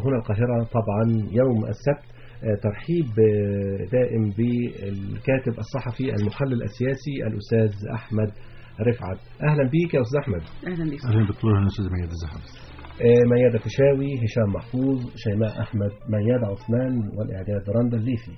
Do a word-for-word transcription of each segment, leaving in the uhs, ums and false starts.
هنا القاهرة طبعا يوم السبت. ترحيب دائم بالكاتب الصحفي المحلل السياسي الأستاذ أحمد رفعت. أهلا بيك يا أستاذ أحمد. أهلا بك. أهلا دكتور. أهلا أستاذ ميادة الزحف. ميادة فيشاوي، هشام محفوظ، شيماء أحمد، ميادة عثمان، والإعداد رندا الليثي.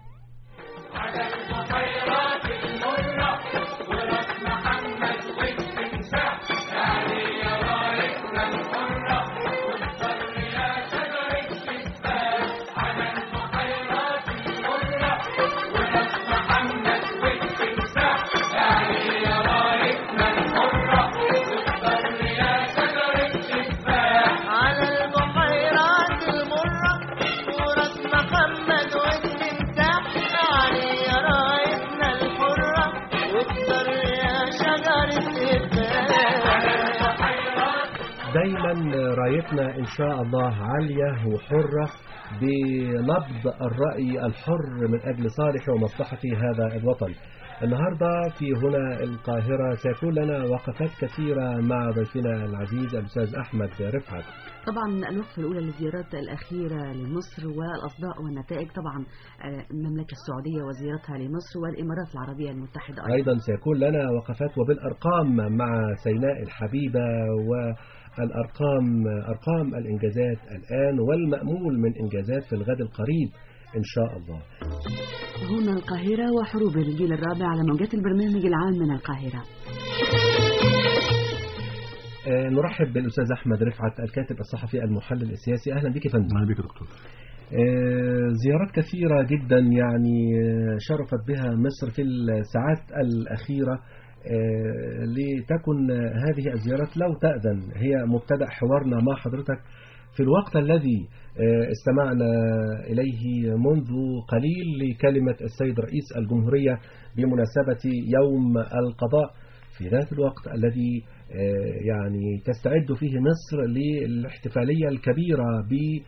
دايما رايتنا إن شاء الله عالية وحرة بنبض الرأي الحر من أجل صالح ومصلحة هذا الوطن. النهاردة في هنا القاهرة سيكون لنا وقفات كثيرة مع ضيفنا العزيز الأستاذ أحمد رفعت. طبعا الوقفة الأولى للزيارات الأخيرة لمصر والأصداء والنتائج، طبعا المملكة السعودية وزيارتها لمصر والإمارات العربية المتحدة أيضا. أيضا سيكون لنا وقفات وبالأرقام مع سيناء الحبيبة والأرقام أرقام الإنجازات الآن والمأمول من إنجازات في الغد القريب إن شاء الله. هنا القاهرة وحروب الجيل الرابع على موجات البرنامج العام من القاهرة. آه نرحب بالأستاذ أحمد رفعت الكاتب الصحفي المحلل السياسي. أهلا بك يا فندم. أهلا بك يا دكتور. آه زيارات كثيرة جدا يعني شرفت بها مصر في الساعات الأخيرة. آه لتكن هذه الزيارات لو تأذن هي مبتدأ حوارنا مع حضرتك في الوقت الذي استمعنا إليه منذ قليل لكلمة السيد رئيس الجمهورية بمناسبة يوم القضاء، في ذات الوقت الذي يعني تستعد فيه مصر للاحتفالية الكبيرة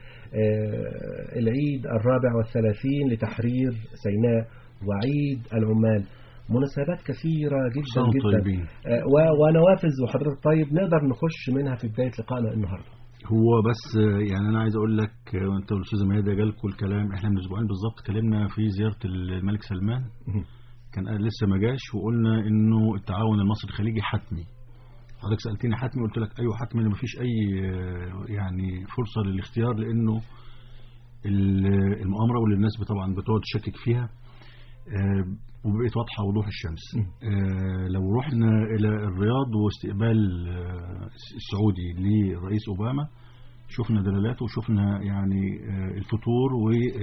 بالعيد الرابع والثلاثين لتحرير سيناء وعيد العمال. مناسبات كثيرة جدا جدا ونوافذ وحضرتك طيب نقدر نخش منها في بداية لقائنا النهاردة. هو بس يعني أنا عايز أقول لك وأنت والأستاذة ميادة جالكوا الكلام، إحنا من أسبوعين بالظبط كلمنا في زيارة الملك سلمان، كان لسه ما جاش، وقلنا إنه التعاون المصري الخليجي حتمي. حضرتك سألتني حتمي، قلت لك أيوه حتمي، ما فيش أي يعني فرصة للاختيار، لأنه المؤامرة واللي الناس طبعا بتقعد تشكك فيها وبقيت واضحة وضوح الشمس. آه لو رحنا إلى الرياض واستقبال آه السعودي لرئيس أوباما، شفنا دلالاته وشفنا يعني آه الفتور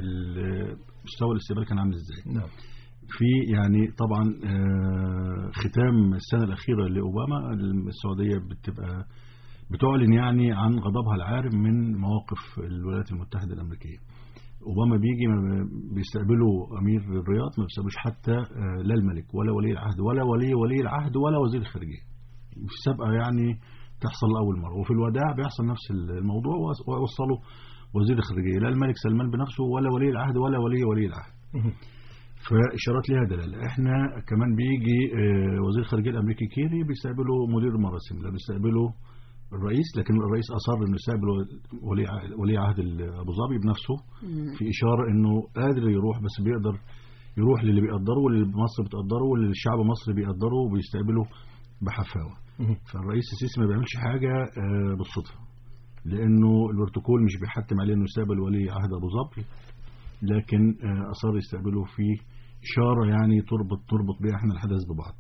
ومستوى الاستقبال كان عامل ازاي. نعم. في يعني طبعا آه ختام السنة الأخيرة لأوباما، السعودية بتبقى بتعلن يعني عن غضبها العارم من مواقف الولايات المتحدة الأمريكية. أوباما بيجي بيستقبلوا أمير الرياض، ما بيستقبلوش حتى لا الملك ولا ولي العهد ولا ولي ولي العهد ولا وزير الخارجية. في سابقة يعني تحصل لأول مرة، وفي الوداع بيحصل نفس الموضوع ووصلوا وزير الخارجية لا الملك سلمان بنفسه ولا ولي العهد ولا ولي ولي العهد. فإشارات لها دلالة. احنا كمان بيجي وزير الخارجية الأمريكي كيري بيستقبلوا مدير المراسم، لا بيستقبلوا الرئيس، لكن الرئيس أصر إنه يستقبل ولي ولي عهد أبو ظبي بنفسه، في إشارة إنه قادر يروح، بس بيقدر يروح للي بيقدره واللي مصر بتقدره واللي الشعب المصري بيقدره وبيستقبله بحفاوة. فالرئيس السيسي ما بيعملش حاجة بالصدفة، لأنه البروتوكول مش بيحتم عليه إنه يستقبل ولي عهد أبو ظبي، لكن أصر يستقبله في إشارة يعني تربط تربط بها احنا الحدث ببعض.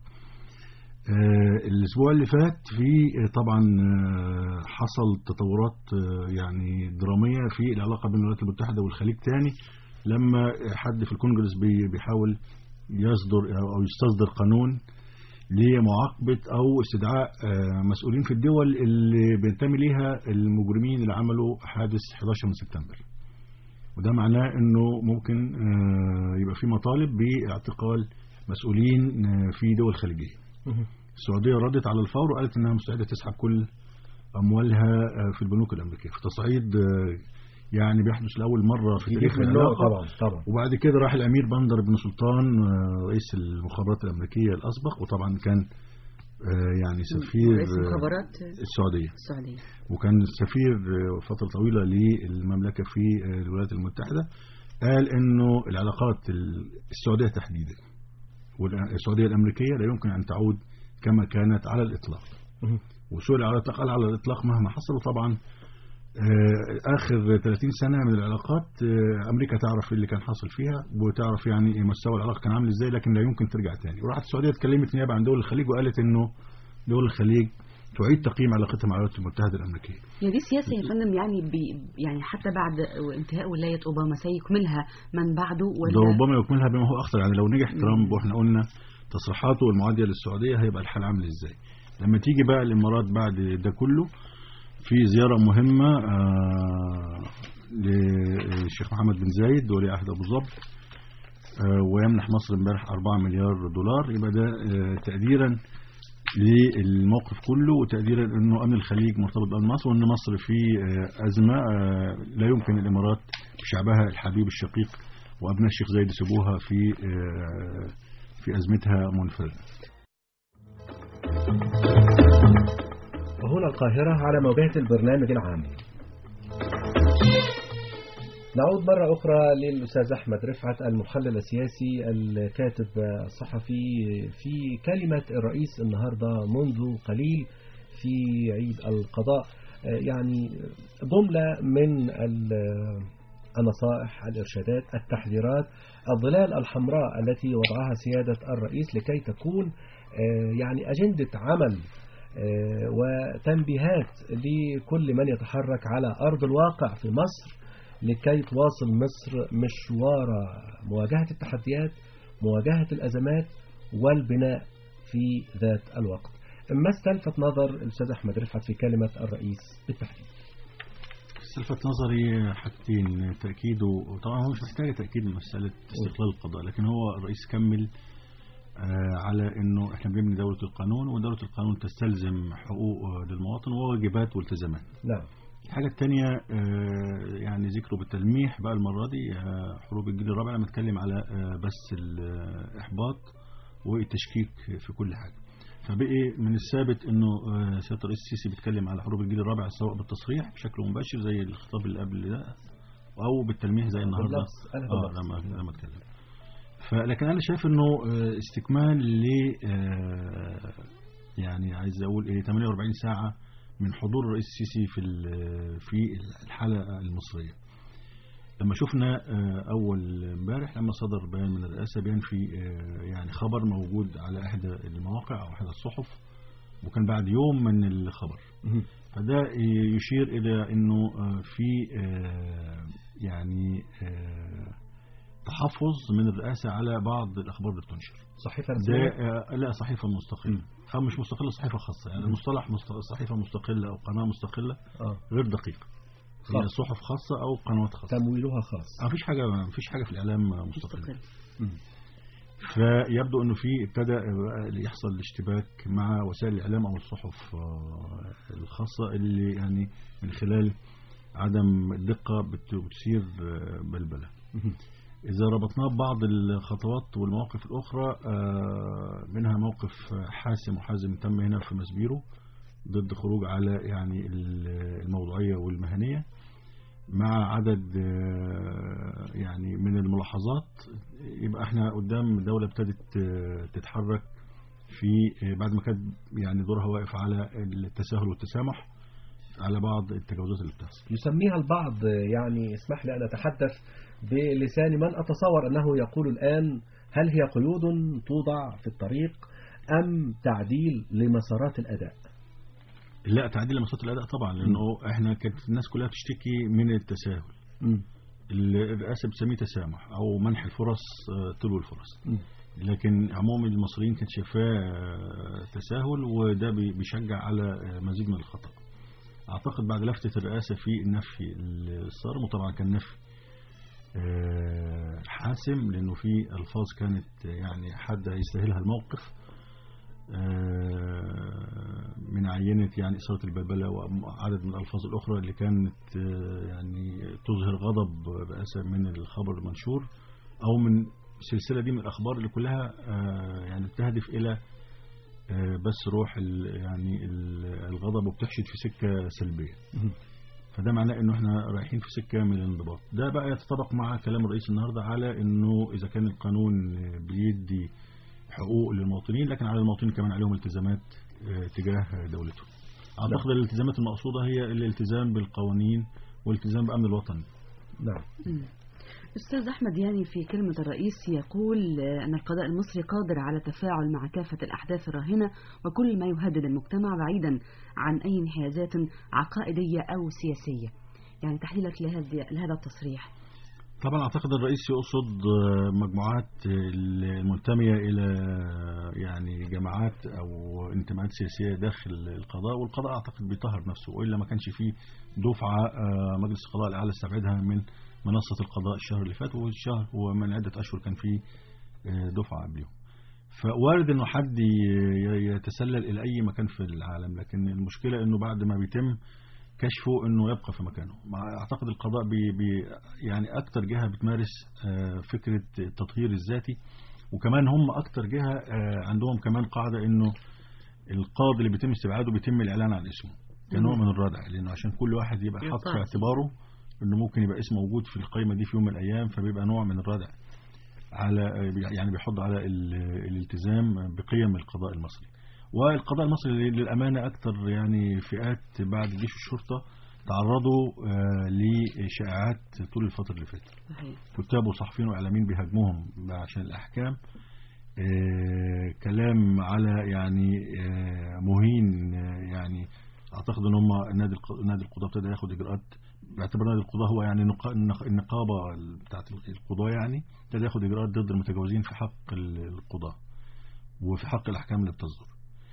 آه الأسبوع اللي فات في طبعا آه حصل تطورات آه يعني درامية في العلاقة بين الولايات المتحدة والخليج تاني، لما حد في الكونجرس بي بيحاول يصدر أو يستصدر قانون لمعاقبة أو استدعاء مسؤولين في الدول اللي بينتمي ليها المجرمين اللي عملوا حادث إحدى عشر من سبتمبر. وده معناه أنه ممكن يبقى في مطالب باعتقال مسؤولين في دول خليجية. السعودية ردت على الفور وقالت أنها مستعدة تسحب كل أموالها في البنوك الأمريكية، في تصعيد يعني بيحدث لأول مرة في تاريخ العلاقة. طبعا طبعا. وبعد كده راح الأمير بندر بن سلطان رئيس المخابرات الأمريكية الأسبق، وطبعا كان يعني سفير رئيس المخابرات السعودية السعودية، وكان سفير فترة طويلة للمملكة في الولايات المتحدة. قال إنه العلاقات السعودية تحديدا والسعودية الأمريكية لا يمكن أن تعود كما كانت على الإطلاق. وسئل على الإطلاق على الإطلاق مهما حصل. طبعا آخر ثلاثين سنة من العلاقات أمريكا تعرف اللي كان حاصل فيها وتعرف يعني مستوى العلاقة كان عامل إزاي، لكن لا يمكن ترجع تاني. وراحت السعودية اتكلمت نيابة عن دول الخليج وقالت إنه دول الخليج تعيد تقييم علاقتها مع الولايات المتحدة الأمريكية. يعني دي سياسة يا فندم، يعني بي يعني حتى بعد انتهاء ولاية أوباما سيكملها من بعده ولا؟ ده ربما يكملها بما هو أخطر. يعني لو نجح ترامب وإحنا قلنا تصريحاته المعادية للسعودية هيبقى الحال عامل إزاي. لما تيجي بقى الإمارات بعد ده كله في زيارة مهمة آه للشيخ محمد بن زايد ولي عهد أبو ظبي، آه ويمنح مصر امبارح أربعة مليار دولار. يبقى ده آه تقديرا للموقف كله وتقديرا انه امن الخليج مرتبط بامن مصر، وان مصر في آه ازمة آه لا يمكن الامارات بشعبها الحبيب الشقيق وابناء الشيخ زايد يسيبوها في آه في ازمتها منفردة. وهنا القاهرة على موجات البرنامج العام. نعود مرة أخرى للأستاذ أحمد رفعت المحلل السياسي الكاتب الصحفي في كلمة الرئيس النهاردة منذ قليل في عيد القضاء. يعني جملة من النصائح، الإرشادات، التحذيرات، الظلال الحمراء التي وضعها سيادة الرئيس لكي تكون يعني أجندة عمل وتنبيهات لكل من يتحرك على أرض الواقع في مصر لكي تواصل مصر مشوار مواجهة التحديات، مواجهة الأزمات، والبناء في ذات الوقت. ما استلفت نظر الأستاذ أحمد رفعت في كلمة الرئيس بالتحديد؟ استلفت نظري حاجتين. تأكيده طبعا هو مش محتاج تأكيد مسألة استقلال القضاء، لكن هو الرئيس كمل على انه احنا بنبني دولة القانون، ودولة القانون تستلزم حقوق للمواطن وواجبات والتزامات. نعم. الحاجة الثانية يعني ذكره بالتلميح بقى المرة دي حروب الجيل الرابع، لما اتكلم على بس الإحباط والتشكيك في كل حاجة. فبقي من الثابت انه سيادة الرئيس السيسي بيتكلم على حروب الجيل الرابع سواء بالتصريح بشكل مباشر زي الخطاب اللي قبل ده او بالتلميح زي النهارده اه لما لما اتكلم. فلكن انا شايف انه استكمال ل يعني عايز اقول ايه ثمانية وأربعين ساعة من حضور الرئيس السيسي في في الحلقة المصرية. لما شفنا اول امبارح لما صدر بيان من الرئاسة، بيان في يعني خبر موجود على احدى المواقع او احدى الصحف وكان بعد يوم من الخبر، فده يشير الى انه في يعني تحفظ من الرئاسة على بعض الأخبار اللي بتنشر. صحيفة رسمية؟ لا، صحيفة مستقلة أو مش مستقلة، صحيفة خاصة. يعني المصطلح صحيفة مستقلة أو قناة مستقلة آه. غير دقيق. هي صحف خاصة أو قنوات خاصة تمويلها خاص. ما فيش حاجة ما فيش حاجة في الإعلام مستقلة. فيبدو أنه في ابتدى يحصل الاشتباك مع وسائل الإعلام أو الصحف الخاصة اللي يعني من خلال عدم الدقة بتثير بلبلة. إذا ربطناه ببعض الخطوات والمواقف الأخرى، منها موقف حاسم وحازم تم هنا في مسبيرو ضد خروج على يعني الموضوعية والمهنية، مع عدد يعني من الملاحظات. يبقى احنا قدام دولة ابتدت تتحرك في بعد ما كانت يعني دورها واقف على التساهل والتسامح على بعض التجاوزات اللي بتحصل. يسميها البعض يعني اسمح لي أن أتحدث بلسان من أتصور أنه يقول الآن هل هي قيود توضع في الطريق أم تعديل لمسارات الأداء؟ لا، تعديل لمسارات الأداء طبعا، لأنه م. احنا كانت الناس كلها بتشتكي من التساهل. م. الرئاسة بتسميه تسامح أو منح الفرص تلو الفرص. م. لكن عموم المصريين كانت شايفاه تساهل، وده بيشجع على مزيد من الخطأ. أعتقد بعد لفتة الرئاسة في النفي الصارم، وطبعا كان نفي حاسم لأنه في ألفاظ كانت يعني حد يستاهلها الموقف من عينة يعني إثارة البلبلة وعدد من الألفاظ الأخرى اللي كانت يعني تظهر غضب الرئاسة من الخبر المنشور أو من السلسلة دي من الأخبار اللي كلها يعني بتهدف إلى بس روح يعني الغضب وبتحشد في سكة سلبية. فده معناه انه احنا رايحين في سكة من الانضباط. ده بقى يتطابق مع كلام الرئيس النهاردة على انه اذا كان القانون بيدي حقوق للمواطنين، لكن على المواطنين كمان عليهم التزامات تجاه دولتهم. اعتقد الالتزامات المقصودة هي الالتزام بالقوانين والالتزام بأمن الوطن. نعم. أستاذ أحمد، يعني في كلمة الرئيس يقول أن القضاء المصري قادر على التفاعل مع كافة الأحداث الراهنة وكل ما يهدد المجتمع بعيدا عن أي انحيازات عقائدية أو سياسية. يعني تحليلك لهذا التصريح؟ طبعا أعتقد الرئيس يقصد مجموعات المنتمية إلى يعني جماعات أو انتماءات سياسية داخل القضاء، والقضاء أعتقد بيطهر نفسه، وإلا ما كانش فيه دفعة مجلس القضاء الأعلى استبعدها من منصة القضاء الشهر اللي فات، والشهر هو من عدة أشهر كان فيه دفعة قبلهم. فوارد إنه حد يتسلل إلى أي مكان في العالم، لكن المشكلة إنه بعد ما بيتم كشفه إنه يبقى في مكانه. أعتقد القضاء بي بي يعني أكتر جهة بتمارس فكرة التطهير الذاتي، وكمان هم أكتر جهة عندهم كمان قاعدة إنه القاضي اللي بيتم استبعاده بيتم الإعلان عن اسمه كنوع من الردع، لأنه عشان كل واحد يبقى حاط في اعتباره إنه ممكن يبقى اسمه موجود في القائمة دي في يوم من الأيام، فبيبقى نوع من الردع على يعني بيحض على الالتزام بقيم القضاء المصري. والقضاء المصري للأمانة أكثر يعني فئات بعد الجيش والشرطة تعرضوا لشائعات طول الفترة اللي فاتت. كتاب وصحفيين وإعلاميين بيهاجموهم عشان الأحكام، كلام على يعني مهين. يعني أعتقد أن هم نادي نادي القضاء ابتدى ياخد إجراءات، باعتبار نادي القضاء هو يعني النقابة بتاعت القضاء، يعني ابتدى ياخد إجراءات ضد المتجاوزين في حق القضاء وفي حق الأحكام اللي بتصدر.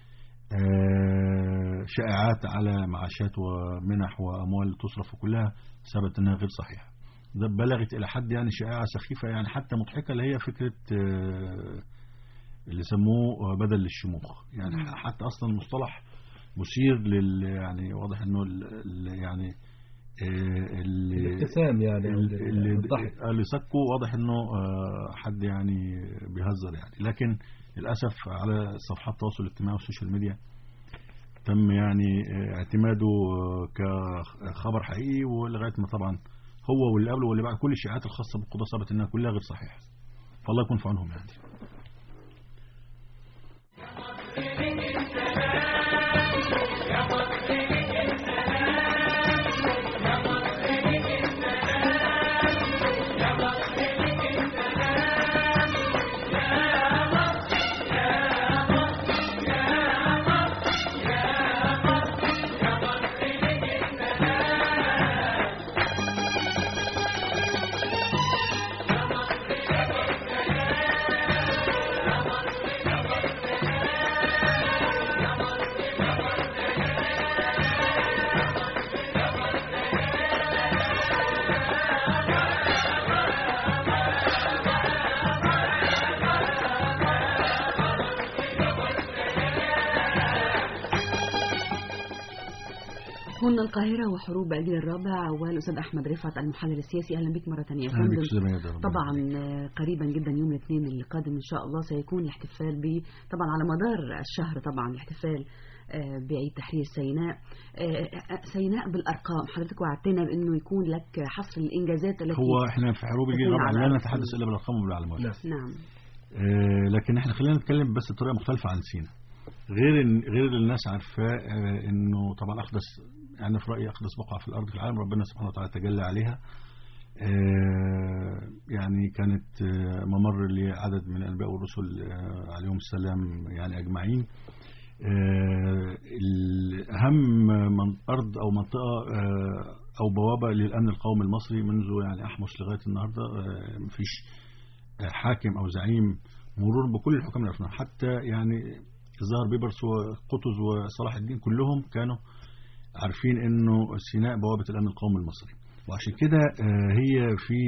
شائعات على معاشات ومنح وأموال تصرف وكلها ثبت أنها غير صحيحة. ده بلغت إلى حد يعني شائعة سخيفة يعني حتى مضحكة، اللي هي فكرة اللي سموه بدل للشموخ. يعني حتى أصلا المصطلح مثير لل يعني واضح أنه يعني الابتسام يعني اللي, اللي سكوا واضح أنه حد يعني بيهزر يعني. لكن للأسف على صفحات التواصل الاجتماعي والسوشيال ميديا تم يعني اعتماده كخبر حقيقي، ولغاية ما طبعا هو واللي قبله واللي بعد كل الشائعات الخاصة بالقضاء ثبت انها كلها غير صحيحة. فالله يكون في عونهم يعني. هنا القاهرة وحروب الجيل الرابع، والأستاذ أحمد رفعت المحلل السياسي. أهلا بك مرة ثانية. طبعا قريبا جدا يوم الاثنين القادم إن شاء الله سيكون الاحتفال ب طبعا على مدار الشهر طبعا الاحتفال بعيد تحرير سيناء. سيناء بالأرقام، حضرتك وعدتنا بأنه يكون لك حصر الإنجازات التي هو إحنا في حروب الجيل الرابع لا نتحدث إلا بالأرقام وبالعلامات. نعم. آه لكن إحنا خلينا نتكلم بس بطريقة مختلفة عن سيناء، غير إن غير اللي الناس عارفاه إنه طبعا أقدس يعني في رأيي أقدس بقعة في الأرض في العالم، ربنا سبحانه وتعالى تجلى عليها. يعني كانت ممر لعدد من الأنبياء والرسل عليهم السلام يعني أجمعين. الأهم من أرض أو منطقة أو بوابة للأمن القومي المصري منذ يعني أحمس لغاية النهاردة. مفيش حاكم أو زعيم مرور بكل الحكام اللي عرفناها، حتى يعني الظاهر بيبرس وقطز وصلاح الدين كلهم كانوا عارفين انه سيناء بوابة الامن القومي المصري. وعشان كده هي في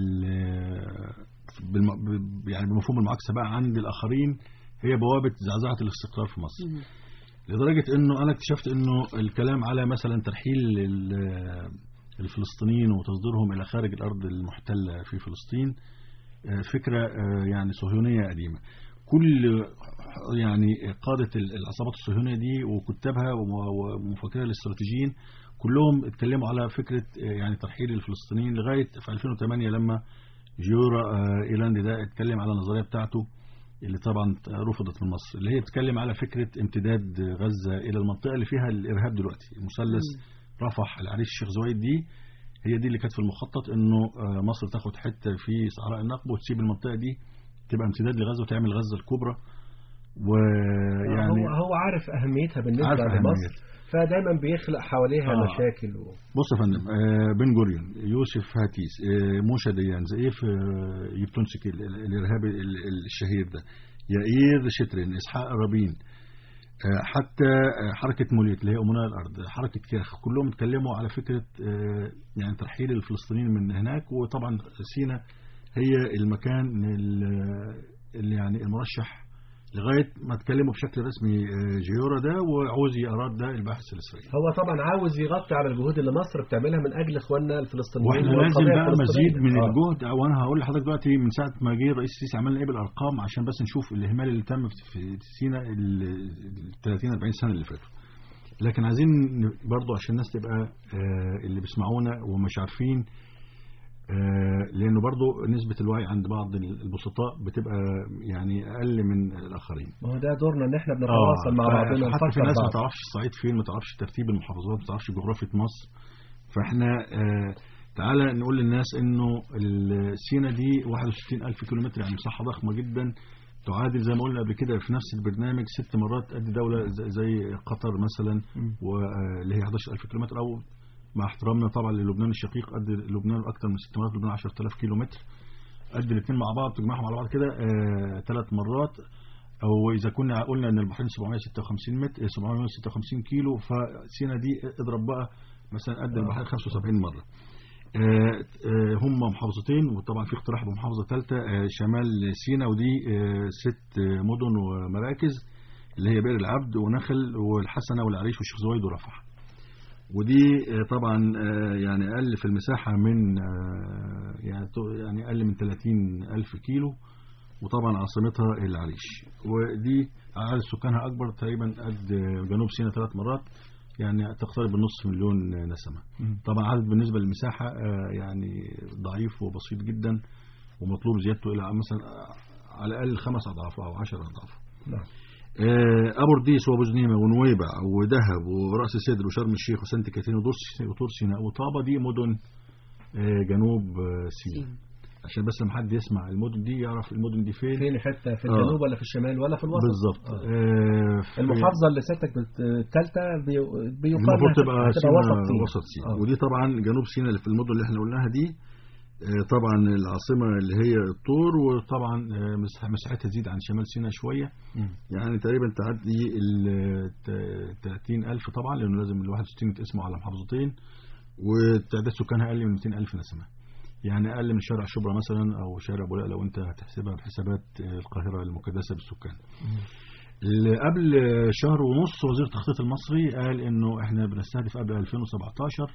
يعني بمفهوم المعاكسة بقى عند الاخرين هي بوابة زعزعة الاستقرار في مصر. لدرجة انه انا اكتشفت انه الكلام على مثلا ترحيل الفلسطينيين وتصديرهم الى خارج الارض المحتلة في فلسطين فكرة يعني صهيونية قديمة. كل يعني قادة العصابات الصهيونية دي وكتابها ومفكريها الاستراتيجيين كلهم اتكلموا على فكرة يعني ترحيل الفلسطينيين لغاية في ألفين وثمانية لما جيورا إيلاندي ده اتكلم على النظرية بتاعته اللي طبعا رفضت من مصر، اللي هي بتتكلم على فكرة امتداد غزة إلى المنطقة اللي فيها الإرهاب دلوقتي، مثلث رفح العريش الشيخ زويد. دي هي دي اللي كانت في المخطط، انه مصر تاخد حتة في صحراء النقب وتسيب المنطقة دي تبقى امتداد لغزة وتعمل غزة الكبرى. ويعني هو, هو عارف أهميتها بالنسبة لمصر، فدايما بيخلق حواليها آه. مشاكل و... بص يا فندم، آه بن جوريون، يوسف هاتيس، آه موشا ديان، زئيف آه يبتونسكي الإرهابي الشهير ده، يائير شترين، إسحاق رابين، آه حتى آه حركة موليت اللي هي أمناء الأرض، حركة كياخ، كلهم اتكلموا على فكرة آه يعني ترحيل الفلسطينيين من هناك. وطبعا سيناء هي المكان اللي يعني المرشح لغاية ما اتكلموا بشكل رسمي جيورا ده وعوزي أراد ده الباحث الإسرائيلي. هو طبعا عاوز يغطي على الجهود اللي مصر بتعملها من أجل إخواننا الفلسطينيين، واحنا لازم بقى مزيد من آه. الجهد. وأنا هقول لحضرتك دلوقتي من ساعة ما جه الرئيس السيسي عملنا إيه بالأرقام عشان بس نشوف الإهمال اللي تم في سيناء ال ثلاثين أربعين سنة اللي فاتوا. لكن عايزين برضو عشان الناس تبقى اللي بيسمعونا ومش عارفين، لأنه برضو نسبة الوعي عند بعض البسطاء بتبقى يعني أقل من الآخرين. ما هو ده دورنا إن إحنا بنتواصل آه مع بعضنا. حتى في ناس ما تعرفش الصعيد فين، ما تعرفش ترتيب المحافظات، ما تعرفش جغرافية مصر. فإحنا آه تعالى نقول للناس إنه سيناء دي واحد وستين ألف كيلومتر، يعني مساحة ضخمة جدا، تعادل زي ما قلنا قبل كده في نفس البرنامج ست مرات قد دولة زي قطر مثلا، واللي هي أحد عشر ألف كيلومتر، أو مع احترامنا طبعا للبنان الشقيق قد لبنان أكثر من ست مرات، لبنان عشرة آلاف كيلومتر، قد الاثنين مع بعض تجمعهم على بعض كده آه ثلاث مرات. أو إذا كنا قلنا إن البحرين سبعمائة وستة وخمسين متر سبعمائة وستة وخمسين كيلو، فسينا دي اضرب بقى مثلا قد البحرين خمسة وسبعين مرة. آه آه هم محافظتين، وطبعا في اقتراح بمحافظة ثالثة آه شمال سينا، ودي آه ست مدن ومراكز اللي هي بئر العبد ونخل والحسنة والعريش والشيخ زويد ورفح. ودي طبعا يعني أقل في المساحة من يعني أقل من ثلاثين ألف كيلو، وطبعا عاصمتها العريش، ودي عدد سكانها أكبر تقريبا قد جنوب سيناء ثلاث مرات، يعني تقترب النصف مليون نسمة. طبعا عدد بالنسبة للمساحة يعني ضعيف وبسيط جدا، ومطلوب زيادته إلى مثلا على الأقل خمس أضعاف أو عشر أضعاف. نعم. أبورديس وبوزنيمة ونويبع ودهب ورأس سدر وشرم الشيخ وسانت كاترين وطور سيناء وطابة، دي مدن جنوب سيناء. عشان بس لما حد يسمع المدن دي يعرف المدن دي فين، فين حتى في الجنوب آه. ولا في الشمال ولا في الوسط بالظبط. آه. آه المحافظة اللي سيادتك الثالثة بيقال المفروض تبقى سيناء وسط سيناء آه. ودي طبعا جنوب سيناء اللي في المدن اللي احنا قلناها دي. طبعا العاصمة اللي هي الطور، وطبعا مساحتها تزيد عن شمال سيناء شوية، م. يعني تقريبا تعدي ال ثلاثين ألف طبعا، لأنه لازم ال واحد وستين اسمه على محافظتين، وتعداد سكانها أقل من مئتين ألف نسمة، يعني أقل من شارع شبرا مثلا أو شارع بولاق لو أنت هتحسبها بحسابات القاهرة المكدسة بالسكان. قبل شهر ونص وزير التخطيط المصري قال إنه إحنا بنستهدف قبل ألفين وسبعتاشر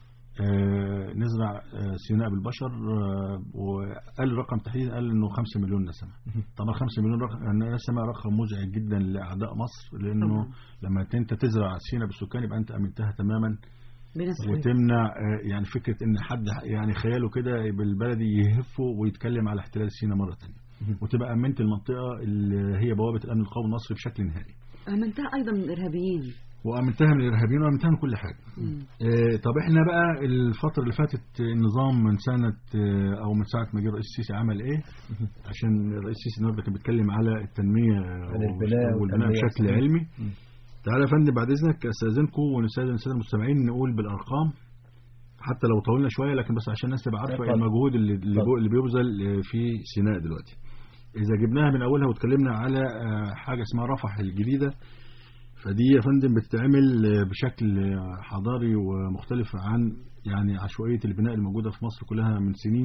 آه نزرع آه سيناء بالبشر، آه وقال رقم تحديدا قال انه خمسة مليون نسمة. طبعا خمسة مليون نسمة رقم مزعج جدا لاعداء مصر، لانه طبعا. لما انت تزرع سيناء بالسكان يبقى انت امنتها تماما، وتمنع آه يعني فكرة ان حد يعني خياله كده بالبلدي يهفه ويتكلم على احتلال سيناء مرة ثانيه، وتبقى امنت المنطقة اللي هي بوابة الامن القومي المصري بشكل نهائي. امنتها ايضا من الارهابيين، وأمنتها من الإرهابيين وأمنتها من كل حاجة. آه طب إحنا بقى الفترة اللي فاتت النظام من سنة آه أو من ساعة ما جه الرئيس السيسي عمل إيه؟ عشان الرئيس السيسي النهارده كان بيتكلم على التنمية والبناء بشكل علمي. تعالى يا فندم بعد إذنك أستاذنكم ونستاذن السادة المستمعين نقول بالأرقام حتى لو طولنا شوية، لكن بس عشان الناس تبقى عارفة المجهود اللي اللي بيبذل في سيناء دلوقتي. إذا جبناها من أولها واتكلمنا على آه حاجة اسمها رفح الجديدة، فدي يا فندم بتتعمل بشكل حضاري ومختلف عن يعني عشوائية البناء الموجودة في مصر كلها من سنين،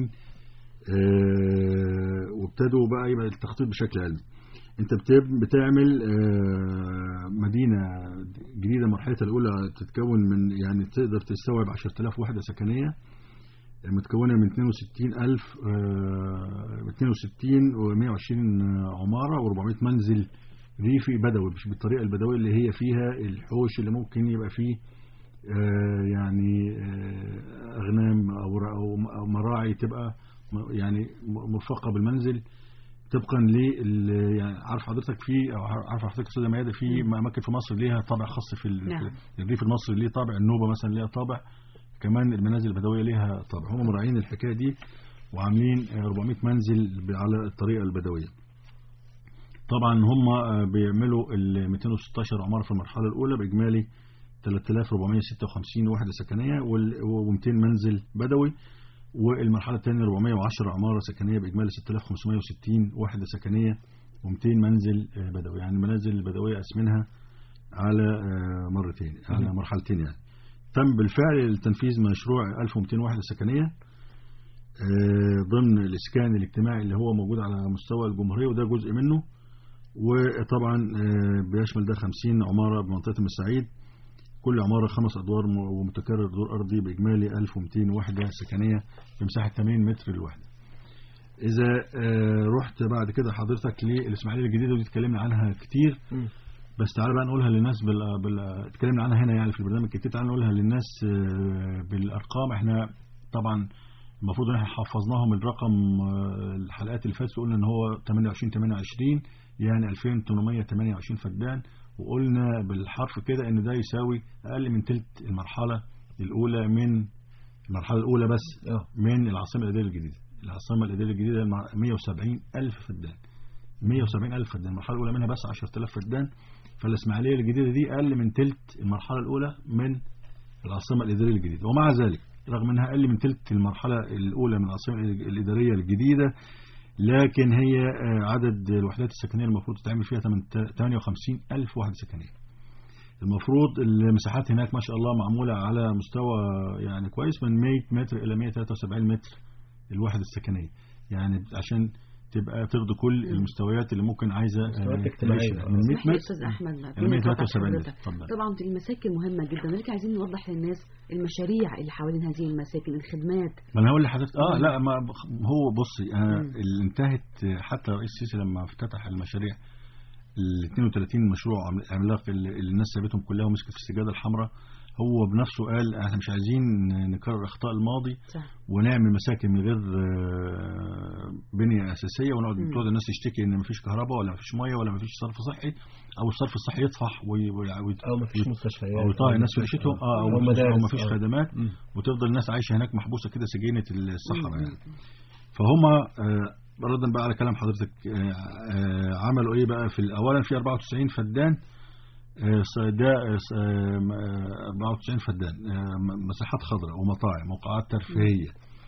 اه وابتدوا بقى يبقى التخطيط بشكل علمي. انت بتعمل اه مدينة جديدة مرحلتها الأولى تتكون من يعني تقدر تستوعب عشرة آلاف وحدة سكنية متكونة من اثنين وستين ألف اه اثنين وستين ومئة وعشرين عمارة وأربعمائة منزل ريفي بدوي، مش بالطريقة البدوية اللي هي فيها الحوش اللي ممكن يبقى فيه آه يعني آه أغنام أو أو مراعي تبقى يعني مرفقة بالمنزل طبقا ل يعني عارف حضرتك في أو عارف حضرتك أستاذة ميادة في أماكن في مصر ليها طابع خاص في نعم. الريف المصري ليه طابع، النوبة مثلا ليها طابع، كمان المنازل البدوية ليها طابع. هم مراعين الحكاية دي وعاملين أربعمائة منزل على الطريقة البدوية. طبعا هم بيعملوا ال مئتين وستة عشر عمارة في المرحلة الأولى بإجمالي ثلاثة آلاف وأربعمائة وستة وخمسين وحدة سكنية ومئتين منزل بدوي، والمرحلة الثانية أربعمائة وعشرة عمارة سكنية بإجمالي ستة آلاف وخمسمائة وستين وحدة سكنية ومئتين منزل بدوي. يعني المنازل البدوية أسمنها على مرتين على مرحلتين. يعني تم بالفعل تنفيذ مشروع ألف ومئتين وحدة سكنية ضمن الإسكان الاجتماعي اللي هو موجود على مستوى الجمهورية، وده جزء منه. وطبعا بيشمل ده خمسين عمارة بمنطقة المساعيد، كل عمارة خمس أدوار ومتكرر دور أرضي بإجمالي ألف ومئتين وحدة سكنية بمساحة ثمانين متر للوحدة. إذا رحت بعد كده حضرتك للإسماعيلية الجديدة ودي اتكلمنا عنها كتير، بس تعالى بقى نقولها للناس بال... بال... اتكلمنا عنها هنا يعني في البرنامج كتير، تعالى نقولها للناس بالأرقام. احنا طبعا المفروض ان احنا حفظناهم الرقم الحلقات اللي فاتت، قلنا ان هو ثمانية وعشرين ثمانية وعشرين يعني ألفين وثمانمائة وثمانية وعشرين فدان، وقلنا بالحرف كده ان ده يساوي اقل من ثلث المرحله الاولى من المرحله الاولى بس من العاصمه الاداريه الجديده. العاصمه الاداريه الجديده مئة وسبعين ألف فدان، مئة وسبعين ألف فدان، المرحله الاولى منها بس عشرة آلاف فدان. فالاسماعيليه الجديده دي اقل من ثلث المرحله الاولى من العاصمه الاداريه الجديده، ومع ذلك رغم انها اقل من ثلث المرحله الاولى من العاصمه الاداريه الجديده، لكن هي عدد الوحدات السكنيه المفروض تتعمل فيها ثمانية وخمسين ألف وحده سكنيه. المفروض المساحات هناك ما شاء الله معموله على مستوى يعني كويس، من مئة متر الى مئة وثلاثة وسبعين متر الوحده السكنيه، يعني عشان تبقى تاخد كل المستويات اللي ممكن عايزه اجتماعيه من مئة متر. استاذ احمد مئة وثلاثة وسبعين متر. طبعا المساكن مهمه جدا، ولكن عايزين نوضح للناس المشاريع اللي حوالين هذه المساكن، الخدمات. ما انا هقول لحضرتك اه لا ما هو بصي انا اللي انتهت حتى رئيس السيسي لما افتتح المشاريع ال اثنين وثلاثين مشروع عملاق اللي الناس سابتهم كلها ومسكت في السجاده الحمراء، هو بنفسه قال احنا مش عايزين نكرر اخطاء الماضي صح. ونعمل مساكن من غير بنيه اساسيه ونقعد تقعد الناس تشتكي ان مفيش كهرباء ولا مفيش ميه ولا مفيش صرف صحي، او الصرف الصحي يطفح وي وي او مفيش مستشفيات او يطلع الناس في عيشتهم اه او, أو مفيش آه. خدمات م. وتفضل الناس عايشه هناك محبوسه كده سجينه الصحراء يعني. فهم آه ردا بقى على كلام حضرتك آه آه عملوا ايه بقى في اولا في أربعة وتسعين فدان ده أربعة وتسعين فدان مساحات خضراء ومطاعم وقاعات ترفيهيه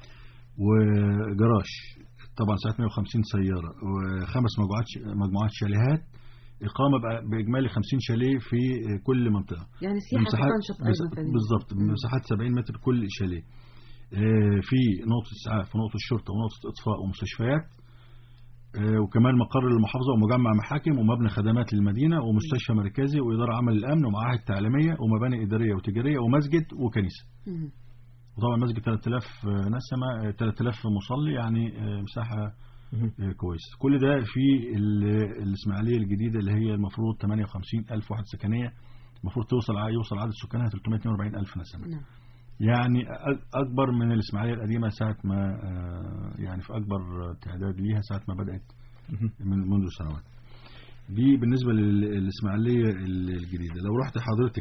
وجراج طبعا ساعات مئة وخمسين سياره وخمس مجموعات مجموعات شاليهات، اقامه باجمالي خمسين شاليه في كل منطقه، يعني سياحه تنشط ايضا بالظبط بمساحات سبعين متر كل شاليه، في نقطه اسعاف ونقطه شرطه ونقطه اطفاء ومستشفيات، وكمان مقر للمحافظة ومجمع محاكم ومبنى خدمات للمدينة ومستشفى مركزي وإدارة عمل الأمن ومعاهد تعليمية ومباني إدارية وتجارية ومسجد وكنيسة. وطبعا مسجد ثلاثة آلاف نسمة ثلاثة آلاف مصلي، يعني مساحة كويسة. كل ده في الإسماعيلية الجديدة اللي هي المفروض ثمانية وخمسين ألف وحدة سكنية، المفروض توصل يوصل عدد سكانها ثلاثمائة واثنين وأربعين ألف نسمة. يعني أكبر من الإسماعيلية القديمة ساعة ما يعني في أكبر تعداد ليها ساعة ما بدأت من منذ سنوات. دي بالنسبة للإسماعيلية الجديدة. لو رحت حضرتك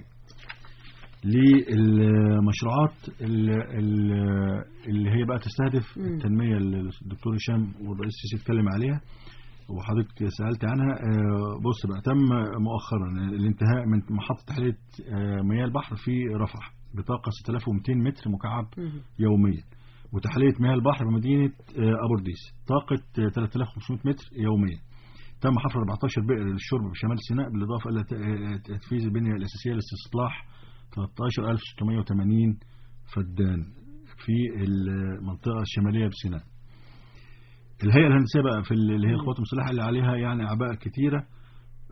للمشروعات اللي هي بقى تستهدف التنمية اللي الدكتور هشام والرئيس السيسي اتكلم عليها وحضرتك سألت عنها، بص بقى تم مؤخرا الانتهاء من محطة تحلية مياه البحر في رفح بطاقة ستة آلاف ومئتين متر مكعب يوميا، وتحلية مياه البحر بمدينة أبورديس طاقة ثلاثة آلاف وخمسمائة متر يوميا. تم حفر أربعة عشر بئر للشرب بشمال سيناء بالإضافة إلى تنفيذ البنية الأساسية لاستصلاح ثلاثة عشر ألف وستمائة وثمانين فدان في المنطقة الشمالية بسيناء. الهيئة الهندسية بقى في اللي هي القوات المسلحة اللي عليها يعني أعباء كثيرة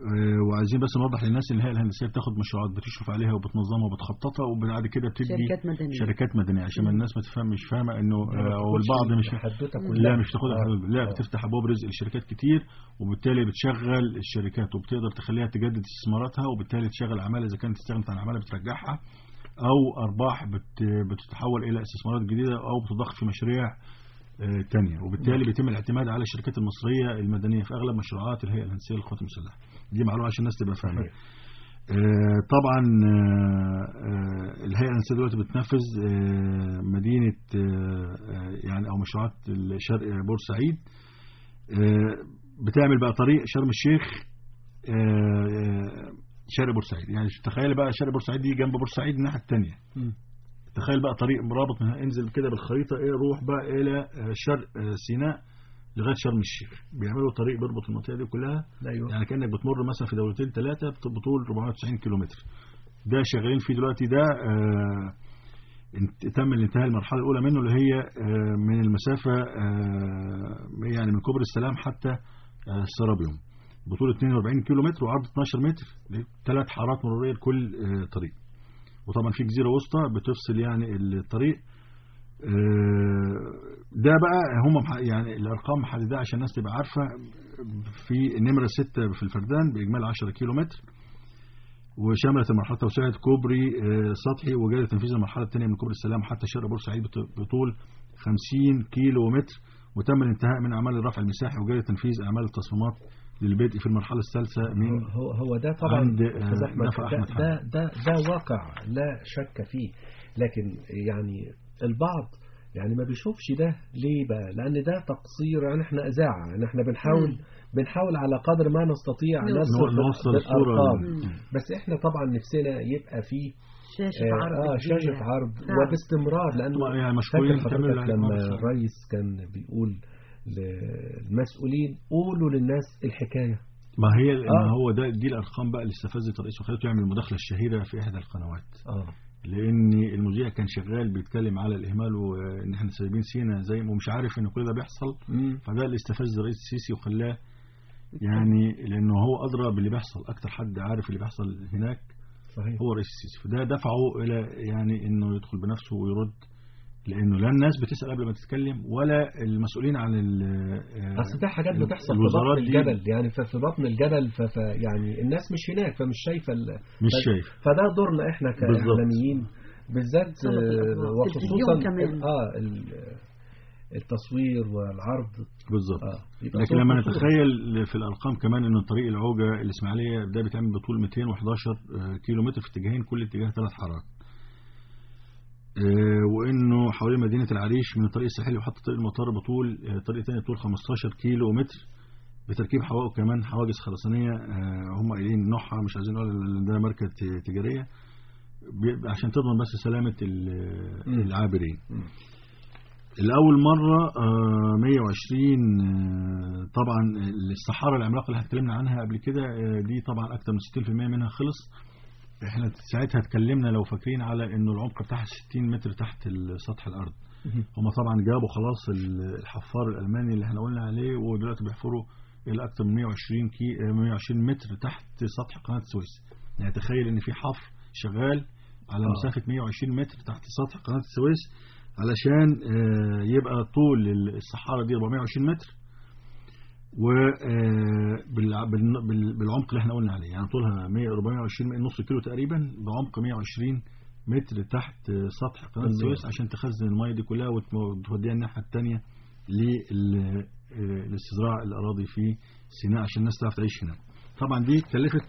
وعايزين بس نوضح للناس ان الهيئه الهندسيه بتاخد مشروعات بتشرف عليها وبتنظمها وبتخططها وبعد كده بتدي شركات مدنيه شركات مدنيه عشان الناس ما تفهم مش فاهمه انه او البعض مش لا مش تاخدها آه. لا بتفتح ابواب رزق لشركات كتير وبالتالي بتشغل الشركات وبتقدر تخليها تجدد استثماراتها وبالتالي تشغل عماله اذا كانت استغنت عن عماله بترجعها او ارباح بت بتتحول الى استثمارات جديده او بتضخ في مشاريع تانية وبالتالي بيتم الاعتماد على الشركات المصرية المدنية في أغلب مشروعات الهيئة الهندسية للقوات المسلحة. دي معلومة عشان الناس تبقى فاهمة. آه طبعا آه الهيئة الهندسية دلوقتي بتنفذ آه مدينة آه يعني أو مشروعات الشرق بورسعيد آه بتعمل بقى طريق شرم الشيخ آه شرق بورسعيد. يعني تخيل بقى شرق بورسعيد دي جنب بورسعيد الناحية التانية. تخيل بقى طريق مرابط منها انزل كده بالخريطة ايه روح بقى الى شرق سيناء لغاية شرم الشيخ. بيعملوا طريق بيربط المنطقة دي كلها. أيوة. يعني كأنك بتمر مثلا في دولتين ثلاثة بطول أربعمائة وتسعين كيلومتر. ده شغالين فيه دلوقتي. ده آه تم الانتهاء المرحلة الأولى منه اللي هي آه من المسافة آه يعني من كوبري السلام حتى آه السرابيوم بطول اثنين وأربعين كيلومتر وعرض اثناشر متر ثلاث حارات مرورية لكل آه طريق. وطبعا في جزيرة وسطى بتفصل يعني الطريق. ده بقى هم يعني الأرقام محددة عشان الناس تبقى عارفة. في نمرة ستة في الفردان بإجمال عشرة كيلو متر وشملت المرحلة توسعة كوبري سطحي وجاري تنفيذ المرحلة الثانية من كوبري السلام حتى شرق بورسعيد بطول خمسين كيلو متر وتم الانتهاء من أعمال الرفع المساحي وجاري تنفيذ أعمال التصميمات للبدء في المرحلة الثالثة من هو هو ده طبعا عند ده, ده, ده, ده واقع لا شك فيه. لكن يعني البعض يعني ما بيشوفش ده ليه بقى؟ لأن ده تقصير. يعني احنا إذاعة يعني احنا بنحاول مم. بنحاول على قدر ما نستطيع نوصل الصورة. بس احنا طبعا نفسنا يبقى فيه شاشة عرض آه شاشة عرض وباستمرار. لأنه يعني فاكر حضرتك لما الرئيس كان بيقول للمسؤولين قولوا للناس الحكاية. ما هي آه. هو ده دي الأرقام بقى اللي استفزت الرئيس وخلته يعمل المداخلة الشهيرة في إحدى القنوات. آه. لأن المذيع كان شغال بيتكلم على الإهمال وإن إحنا سايبين سينا زي ما مش عارف إن كل ده بيحصل. مم. فده اللي استفز الرئيس السيسي وخلاه يعني لأنه هو أدرى باللي بيحصل أكتر حد عارف اللي بيحصل هناك. صحيح. هو الرئيس السيسي. فده دفعه إلى يعني إنه يدخل بنفسه ويرد لأنه لا الناس بتسأل قبل ما تتكلم ولا المسؤولين عن أصل ده حاجات بتحصل في بطن الجبل. يعني في بطن الجبل ف يعني الناس مش هناك فمش شايفة مش شايف. فده دورنا إحنا كإعلاميين بالذات وخصوصا آه التصوير والعرض بالظبط. آه. لكن لما نتخيل في الأرقام كمان إنه طريق العوجة الإسماعيلية ده بيتعمل بطول مئتين وأحد عشر كيلو متر في اتجاهين كل اتجاه ثلاث حارات. وانه حوالين مدينه العريش من الطريق الساحلي وحتى طريق المطار بطول طريق ثاني طول خمستاشر كيلو متر بتركيب حوائط كمان حواجز خرسانيه هم قايلين نوعها مش عايزين نقول ده ماركه تجاريه عشان تضمن بس سلامه العابرين. الاول مره مئة وعشرين طبعا الصحارى العملاقه اللي اتكلمنا عنها قبل كده دي طبعا اكثر من ستين بالمئة منها خلص. احنا ساعتها اتكلمنا لو فاكرين على انه العمق بتاعها ستين متر تحت سطح الارض. هم طبعا جابوا خلاص الحفار الالماني اللي احنا قلنا عليه ودلوقتي بيحفروا الى اكثر من مئة وعشرين كي مئة وعشرين متر تحت سطح قناه السويس. يعني تخيل ان في حفر شغال على مسافه مئة وعشرين متر تحت سطح قناه السويس علشان يبقى طول الصحارى دي أربعمئة وعشرين متر وبالعمق اللي احنا قلنا عليه يعني طولها أربعمئة وعشرين نص كيلو تقريبا بعمق مئة وعشرين متر تحت سطح قناة السويس عشان تخزن المياه دي كلها وتوديها الناحية الثانية لاستزراع الأراضي في سيناء عشان الناس تعرف تعيش هناك. طبعا دي كلفت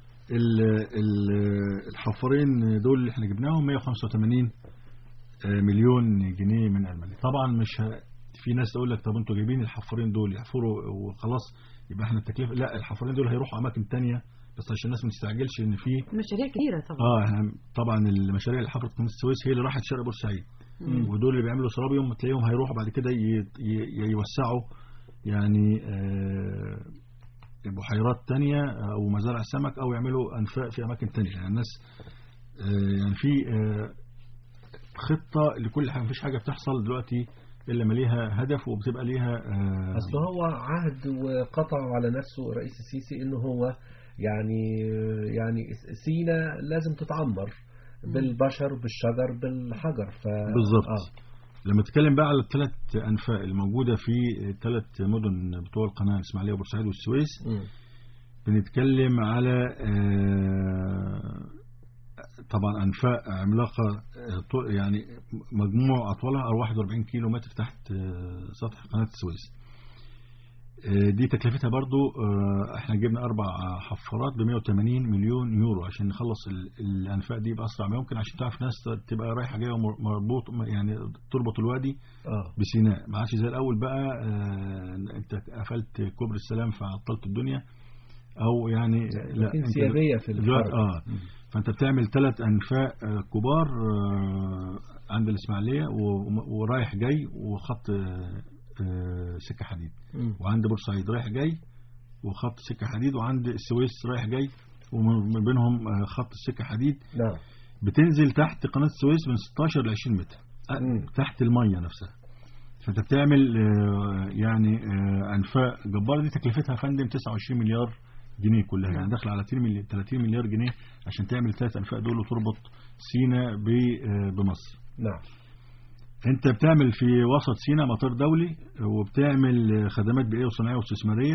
الحفارين دول اللي احنا جبناهم مئة وخمسة وثمانين مليون جنيه من ألمانيا. طبعا مش في ناس تقول لك طب انتوا جايبين الحفارين دول يحفروا وخلاص يبقى احنا التكلفه. لا الحفارين دول هيروحوا اماكن تانية بس عشان الناس ما تستعجلش ان في مشاريع كتيره طبعا. اه طبعا المشاريع اللي حفرت قناه السويس هي اللي راحت شرق بورسعيد ودول اللي بيعملوا سرابيوم تلاقيهم هيروحوا بعد كده يوسعوا يعني آه بحيرات تانية او مزارع سمك او يعملوا انفاق في اماكن تانية. يعني الناس آه يعني في آه خطه لكل حاجه. مفيش حاجه بتحصل دلوقتي إلا ما ليها هدف وبتبقى ليها آه أصل هو عهد وقطعوا على نفسه رئيس السيسي إنه هو يعني يعني سيناء لازم تتعمر بالبشر بالشجر بالحجر. ف... بالظبط. آه. لما تتكلم بقى على الثلاث أنفاق الموجودة في ثلاث مدن بتوع القناة الإسماعيلية وبورسعيد والسويس، م. بنتكلم على طبعا أنفاق عملاقة يعني مجموع أطولها واحد وأربعين كيلو متر تحت سطح قناة السويس. دي تكلفتها برضو احنا جبنا أربع حفارات ب مئة وثمانين مليون يورو عشان نخلص الأنفاق دي بأسرع ما يمكن، عشان تعرف ناس تبقى رايحة جاية مربوط يعني تربط الوادي آه. بسيناء. ما عادش زي الأول بقى اه انت قفلت كوبري السلام فعطلت الدنيا او يعني لا انسيابية في الحرب. اه م. فانت بتعمل ثلاث أنفاق كبار اه عند الإسماعيلية ورايح جاي وخط سكة حديد، م. وعند بورسعيد رايح جاي وخط سكة حديد، وعند السويس رايح جاي ومن بينهم خط السكة حديد. نعم. بتنزل تحت قناة السويس من ستاشر ل عشرين متر م. تحت المية نفسها. فانت بتعمل يعني أنفاق جبارة. دي تكلفتها فندم تسعة وعشرين مليار جنيه كلها، يعني داخل على ثلاثين مليار جنيه عشان تعمل ثلاث أنفاق دول وتربط سيناء بمصر. نعم. انت بتعمل في وسط سيناء مطار دولي، وبتعمل خدمات بيئية وصناعية واستثمارية.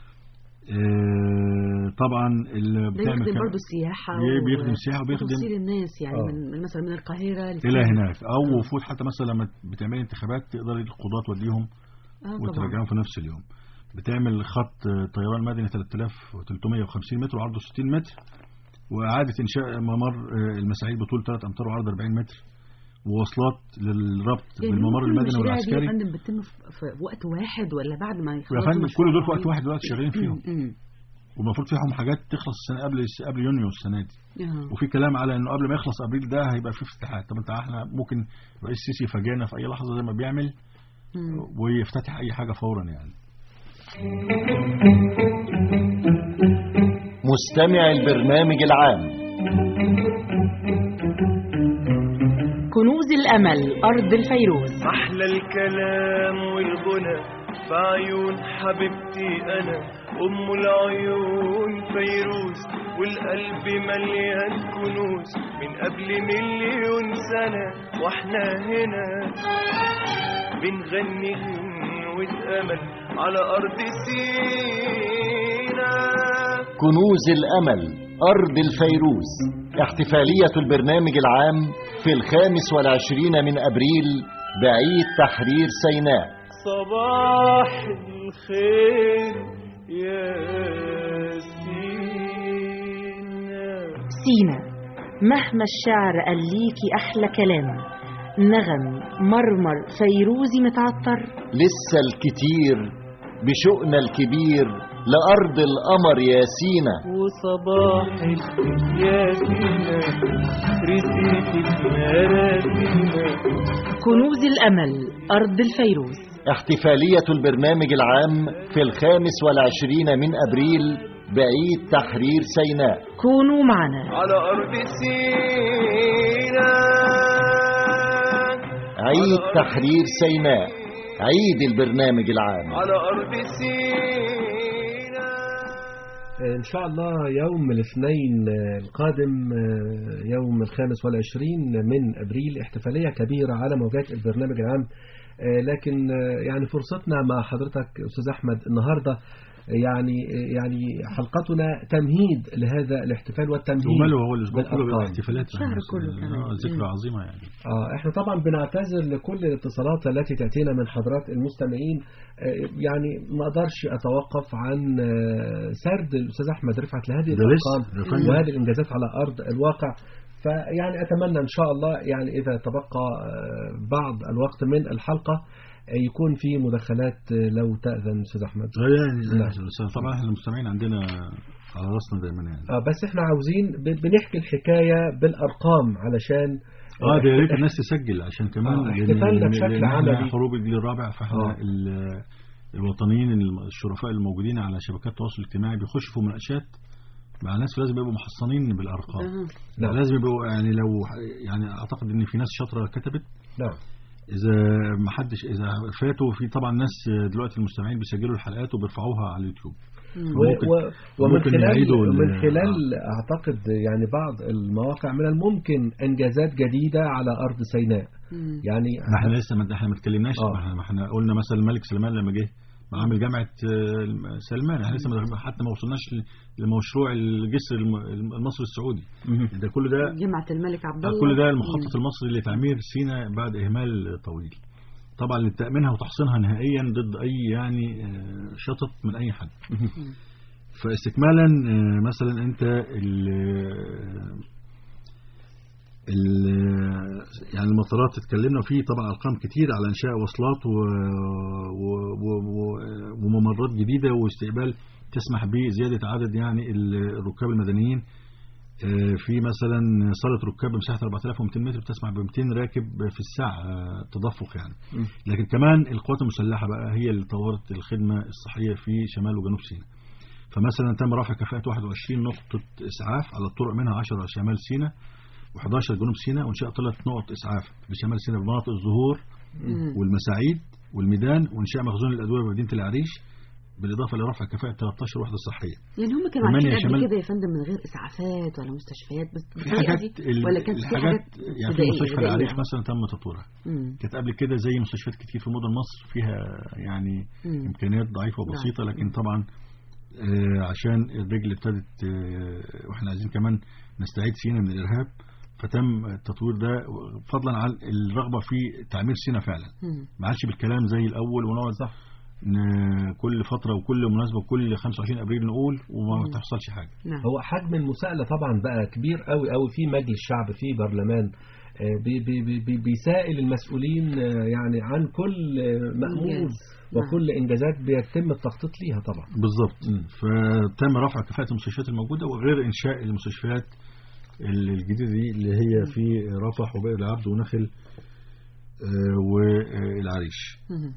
اه طبعا اللي بتعمل بيخدم برضه السياحة بيخدم السياحة وبيخدم توصيل الناس يعني آه. من مثلا من القاهرة إلى هناك، أو وفود حتى مثلا لما بتعمل انتخابات تقدر القضاة توديهم آه وترجعهم في نفس اليوم. بتعمل خط طيران مدني ثلاثة آلاف وثلاثمئة وخمسين متر وعرضه ستين متر، وإعادة إنشاء ممر المساعيد بطول ثلاثة أمتار وعرض أربعين متر، ووصلات للربط يعني بالممر المدني والعسكري. يا فندم بتتم في وقت واحد ولا بعد ما يخلصوا؟ يا فندم كل دول في وقت واحد دلوقتي شغالين فيهم، والمفروض فيهم حاجات تخلص السنه قبل قبل يونيو السنه دي. أه. وفي كلام على انه قبل ما يخلص ابريل ده هيبقى فيه افتتاحات. طب انت احنا ممكن الرئيس السيسي يفاجئنا في اي لحظه زي ما بيعمل مم. ويفتتح اي حاجه فورا يعني. مستمع البرنامج العام. كنوز الأمل أرض الفيروز. أحلى الكلام والغنى في عيون حبيبتي أنا أم العيون فيروز، والقلب مليان كنوز من قبل مليون سنة، وإحنا هنا بنغني غنوة أمل على أرض سيناء. كنوز الأمل أرض الفيروز، احتفالية البرنامج العام في الخامس والعشرين من أبريل بعيد تحرير سيناء. صباح الخير يا سيناء. سيناء مهما الشعر قال ليكي أحلى كلام، نغم مرمر فيروزي متعطر، لسه الكتير بشؤنا الكبير لأرض القمر يا سينا. وصباح يا سينا رسيتك مراتنا. كنوز الأمل أرض الفيروز، احتفالية البرنامج العام في الخامس والعشرين من أبريل بعيد تحرير سيناء. كونوا معنا على أرض سيناء. عيد تحرير سيناء، عيد البرنامج العام على أرض سيناء. إن شاء الله يوم الاثنين القادم يوم الخامس والعشرين من أبريل احتفالية كبيرة على موجات البرنامج العام. لكن يعني فرصتنا مع حضرتك أستاذ أحمد النهاردة يعني يعني حلقتنا تمهيد لهذا الاحتفال والتمهيد. وماله هو الأسبوع كله بالاحتفالات، شهر كله كمان ذكرى عظيمة يعني. اه احنا طبعا بنعتذر لكل الاتصالات التي تأتينا من حضرات المستمعين. يعني ما اقدرش اتوقف عن سرد الأستاذ أحمد رفعت لهذه الارقام وهذه الانجازات على أرض الواقع. فيعني أتمنى إن شاء الله يعني إذا تبقى بعض الوقت من الحلقة يكون في مداخلات لو تأذن أستاذ أحمد. نعم. طبعا احنا المستمعين عندنا على راسنا دايما يعني. آه بس احنا عاوزين بنحكي الحكاية بالأرقام علشان اه ده يا ريت الناس تسجل عشان كمان آه احتفالنا بشكل عملي حروب الجيل الرابع. فاحنا آه. الوطنيين الشرفاء الموجودين على شبكات التواصل الاجتماعي بيخشوا في مناقشات مع ناس لازم يبقوا محصنين بالارقام. نعم. لازم يبقوا يعني لو يعني اعتقد ان في ناس شاطره كتبت. نعم. اذا ما حدش اذا فاتوا في طبعا ناس دلوقتي المستمعين بيسجلوا الحلقات وبيرفعوها على اليوتيوب. ممكن و... ومن خلال من خلال آه. اعتقد يعني بعض المواقع من الممكن انجازات جديده على ارض سيناء. مم. يعني ما احنا لسه ما احنا ما اتكلمناش، ما احنا قلنا مثلا الملك سلمان لما جه عامل جامعه سلمان، احنا لسه حتى ما وصلناش لمشروع الجسر المصري السعودي. ده كل ده جامعه الملك عبد الله، كل ده المخطط المصري لتعمير سيناء بعد اهمال طويل طبعا لتامينها وتحصينها نهائيا ضد اي يعني شطط من اي حد. فاستكمالا مثلا انت ال ال يعني المطارات اتكلمنا فيه طبعا ارقام كتير على انشاء وصلات و و و وممرات جديده واستقبال تسمح بزياده عدد يعني الركاب المدنيين. في مثلا صاله ركاب بمساحه أربعة آلاف ومئتين متر بتسمح ب مئتين راكب في الساعه تدفق يعني. لكن كمان القوات المسلحه بقى هي اللي طورت الخدمه الصحيه في شمال وجنوب سيناء. فمثلا تم رفع كفاءه واحد وعشرين نقطه اسعاف على الطرق، منها عشرة شمال سيناء وحداشر جنوب سيناء، وانشاء ثلاث نقط اسعاف بشمال سيناء بمناطق الظهور والمساعيد والميدان، وانشاء مخزون الادويه بمدينه العريش، بالاضافه لرفع كفاءه ثلاث عشرة وحده صحيه. يعني هم كانوا عارفين قبل كده يا فندم من غير اسعافات ولا مستشفيات بس في حاجات ولا كانت في حاجات يعني في مستشفى العريش مثلا تم تطويرها. كانت قبل كده زي مستشفيات كتير في مدن مصر فيها يعني مم. امكانيات ضعيفه وبسيطه، لكن طبعا آه عشان الرجل ابتدت آه واحنا عايزين كمان نستعيد سيناء من الارهاب، فتم التطوير ده فضلا عن الرغبه في تعمير سيناء فعلا. ما عادش بالكلام زي الاول ونقعد صح كل فتره وكل مناسبه وكل خمسة وعشرين ابريل نقول وما تحصلش حاجه. نعم. هو حجم المساءله طبعا بقى كبير قوي قوي في مجلس الشعب في برلمان بي بي بي بيسائل المسؤولين يعني عن كل مأمول وكل انجازات بيتم التخطيط ليها طبعا. بالظبط. فتم رفع كفاءه المستشفيات الموجوده وغير انشاء المستشفيات الجديده دي اللي هي في رفح وبئر العبد ونخل والعريش.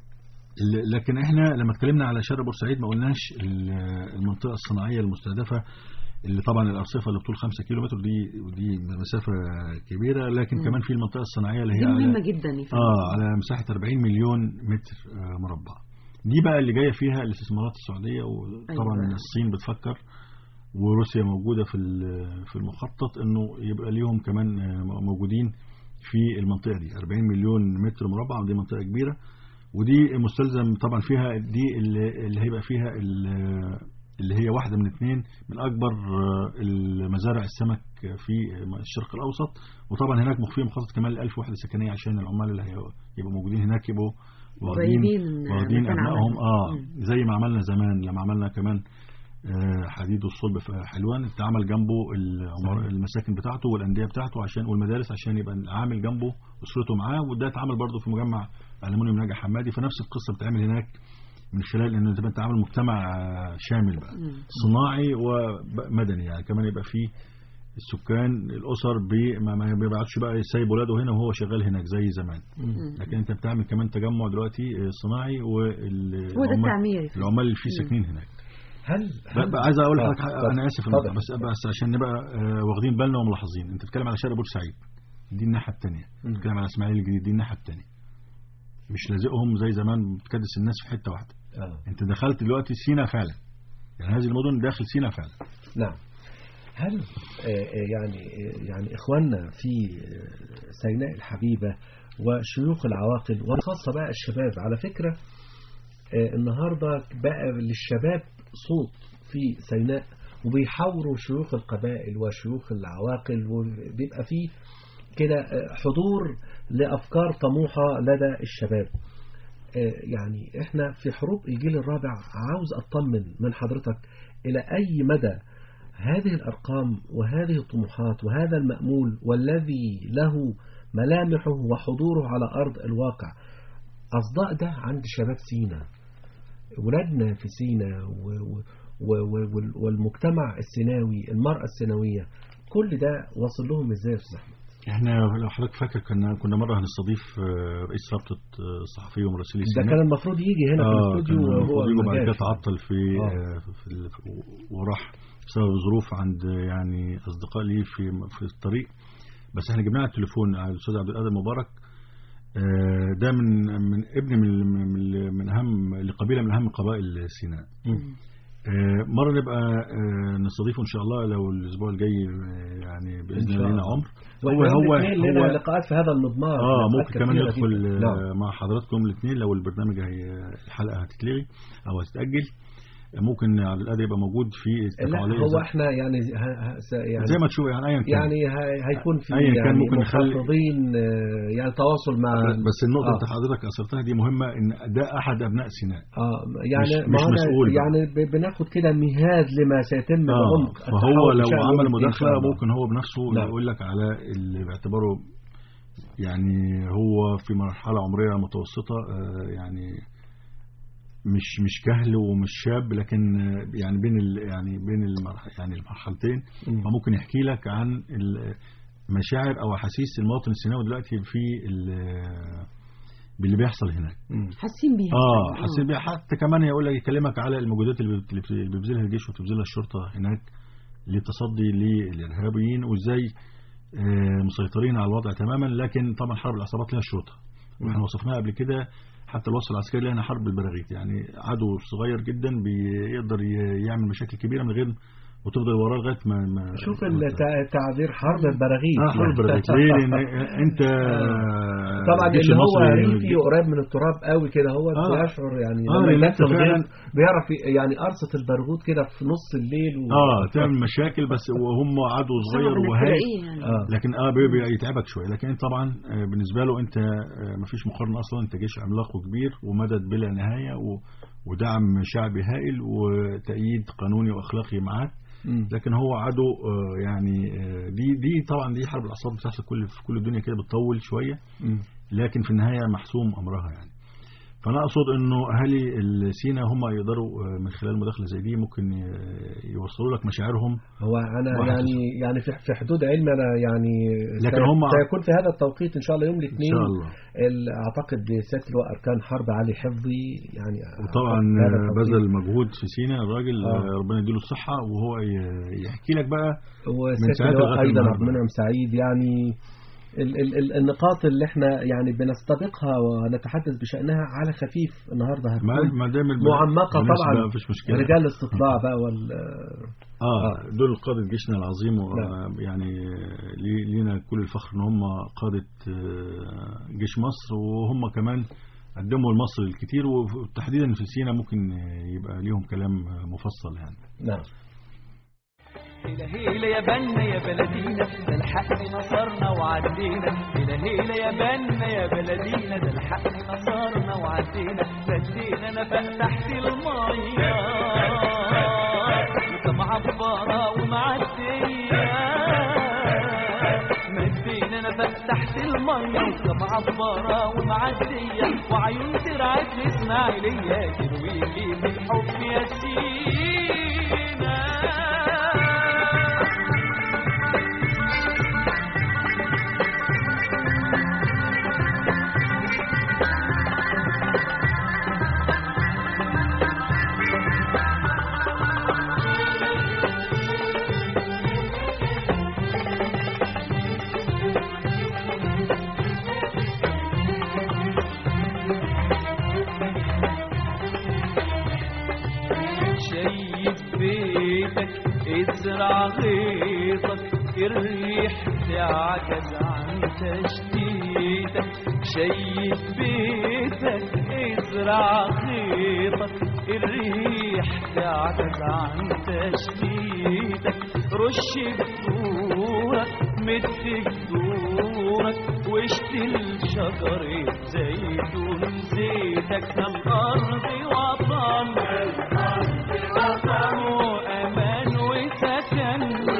لكن احنا لما اتكلمنا على شارع بورسعيد ما قلناش المنطقه الصناعيه المستهدفه اللي طبعا الارصفه اللي بطول خمسة كيلو متر دي ودي مسافه كبيره، لكن مم. كمان في المنطقه الصناعيه اللي هي مهمه جدا اه على مساحه أربعين مليون متر مربع. دي بقى اللي جايه فيها الاستثمارات السعوديه، وطبعا أيوة. الصين بتفكر وروسيا موجوده في في المخطط انه يبقى ليهم كمان موجودين في المنطقه دي أربعين مليون متر مربع، ودي منطقه كبيره ودي مستلزم طبعا فيها دي اللي هيبقى فيها اللي هي واحدة من اثنين من أكبر المزارع السمك في الشرق الأوسط، وطبعا هناك مخفية مخطط كمان لألف وحدة سكنية عشان العمال اللي هيبقوا موجودين هناك يبقوا واخدين واخدين أبنائهم اه زي ما عملنا زمان لما عملنا كمان حديد والصلب في حلوان اتعمل جنبه المساكن بتاعته والأندية بتاعته عشان والمدارس عشان يبقى العامل جنبه أسرته معاه، وده اتعمل برضه في مجمع ألمونيوم ناجح حمادي. فنفس القصة بتتعمل هناك من خلال ان تبقى تعمل مجتمع شامل بقى صناعي ومدني، يعني كمان يبقى فيه السكان الاسر بي ما بيبعتش بقى سايب ولاده هنا وهو شغال هناك زي زمان، لكن انت بتعمل كمان تجمع دلوقتي صناعي والعمال العمال اللي فيه ساكنين هناك. هل, هل بقى عايز اقول لحضرتك انا اسف بس بس عشان نبقى واخدين بالنا وملاحظين، انت بتتكلم على شارع بورسعيد دي الناحيه الثانيه، بتتكلم على اسماعيل الجديد دي الناحيه الثانيه، مش لازقهم زي زمان بتكدس الناس في حته واحده. آه. انت دخلت دلوقتي سيناء فعلا، يعني هذه المدن داخل سيناء فعلا. نعم. هل يعني يعني اخواننا في سيناء الحبيبه وشيوخ العواقل وخاصه بقى الشباب، على فكره النهارده بقى للشباب صوت في سيناء وبيحاوروا شيوخ القبائل وشيوخ العواقل، وبيبقى فيه كده حضور لأفكار طموحة لدى الشباب. يعني احنا في حروب الجيل الرابع، عاوز اطمن من حضرتك الى اي مدى هذه الارقام وهذه الطموحات وهذا المأمول والذي له ملامحه وحضوره على ارض الواقع اصداء ده عند شباب سيناء، ولادنا في سيناء والمجتمع السيناوي، المرأة السيناوية، كل ده وصل لهم ازاي يا استاذ احمد؟ احنا لو حضرتك فاكر كنا كنا مره هنستضيف رئيس رابطه الصحفيين ومراسلي السيناء، ده كان المفروض يجي هنا آه في الاستوديو وهو يجي بعد كده تعطل في, آه. في وراح بسبب ظروف عند يعني اصدقاء لي في في الطريق، بس احنا جبناه على التليفون على الاستاذ عبد القادر مبارك. ده من من ابن من من من اهم لقبيله من اهم قبائل سيناء. مرة نبقى نستضيفه إن شاء الله لو الأسبوع الجاي يعني بإذن الله لنا عمر. هو هو هو لقاءات في هذا المضمار. آه ممكن كمان ندخل مع حضراتكم الاثنين لو البرنامج هي الحلقة هتتلغي أو هتتأجل، ممكن على الأقل يبقى موجود في استفعالية. هو احنا يعني يعني زي ما تشوف يعني أيا كان يعني هيكون في أيا كان يعني ممكن نخلي يعني تواصل مع. بس النقطة اللي آه. حضرتك أثرتها دي مهمة، إن ده أحد أبناء سيناء. اه يعني مش, مش مسؤول يعني بناخد كده مهاد لما سيتم بعمق. آه. فهو لو عمل مداخلة ممكن هو بنفسه لا. يقول لك على اللي باعتباره يعني هو في مرحلة عمرية متوسطة آه يعني مش مش كهل ومش شاب، لكن يعني بين يعني بين المرح يعني المرحلتين، فممكن يحكي لك عن المشاعر او احاسيس المواطن السيناوي دلوقتي في باللي بيحصل هناك. حاسين بيها اه حاسين بيها. حتى كمان يقول لك يكلمك على المجهودات اللي بيبذلها الجيش وتبذلها الشرطه هناك للتصدي للارهابيين، وازاي مسيطرين على الوضع تماما. لكن طبعا حرب العصابات لها الشرطه، واحنا وصفناها قبل كده. حتى الوصف العسكري لنا حرب البراغيث، يعني عدو صغير جدا بيقدر يعمل مشاكل كبيرة من غير وتفضل وراه لغايه ما, ما شوف التعبير حرب البراغيث. اه حرب البراغيث ليه؟ لان انت طبعا اللي هو ريفي قريب من التراب قوي كده هو آه. بيشعر يعني آه لما انت فعلا بيعرف يعني قرصه البارود كده في نص الليل و... اه تعمل مشاكل، بس وهم عدو صغير وهاي يعني. آه. لكن اه بيتعبك شويه. لكن طبعا بالنسبه له انت مفيش مقارنه اصلا، انت جيش عملاق وكبير ومدد بلا نهايه و... ودعم شعبي هائل وتأييد قانوني واخلاقي معاك. لكن هو عدو يعني دي دي طبعا دي حرب الأعصاب بتحصل كل في كل الدنيا كده، بتطول شوية لكن في النهاية محسوم أمرها يعني. فأنا أقصد إنه أهالي السينا هم يقدروا من خلال مداخلة زي دي ممكن يوصلوا لك مشاعرهم. هو أنا يعني يعني في حدود علمي أنا يعني لكن هم سيكون في هذا التوقيت إن شاء الله يوم الاثنين إن شاء الله. أعتقد سيادة اللواء أركان حرب علي حفظي يعني وطبعا بذل مجهود في سينا الراجل آه. ربنا يديله الصحة، وهو يحكي لك بقى من ساعة أيضا عبد المنعم سعيد يعني ال ال ال النقاط اللي احنا يعني بنستبقها ونتحدث بشأنها على خفيف النهارده هتكون معمقة طبعا. رجال الاستطلاع بقى وال اه دول قادة جيشنا العظيم، ويعني لينا كل الفخر ان هم قادة جيش مصر، وهم كمان قدموا لمصر الكثير، وتحديدا في سينا ممكن يبقى ليهم كلام مفصل يعني. نعم. هيلا هيلا يا بنا يا بلدينا، ده الحق نصرنا وعدينا. هيلا هيلا يا بنا يا بلدينا، ده الحق نصرنا وعدينا. بدينا نفق تحت المية ومعبرة ومعدية. مدينا نفق تحت المية ومعبرة ومعدية. وعيون ترعت الإسماعيلية ترويلي بالحب يا سينا. ازرع غيطك الريح تعجز عن تشتيتك. شيد بيتك ازرع غيطك الريح تعجز عن تشتيتك. رش بذورك مد جذورك واشتل شجرة زيتون زيتك. الأرض وطن وأمان وسكن.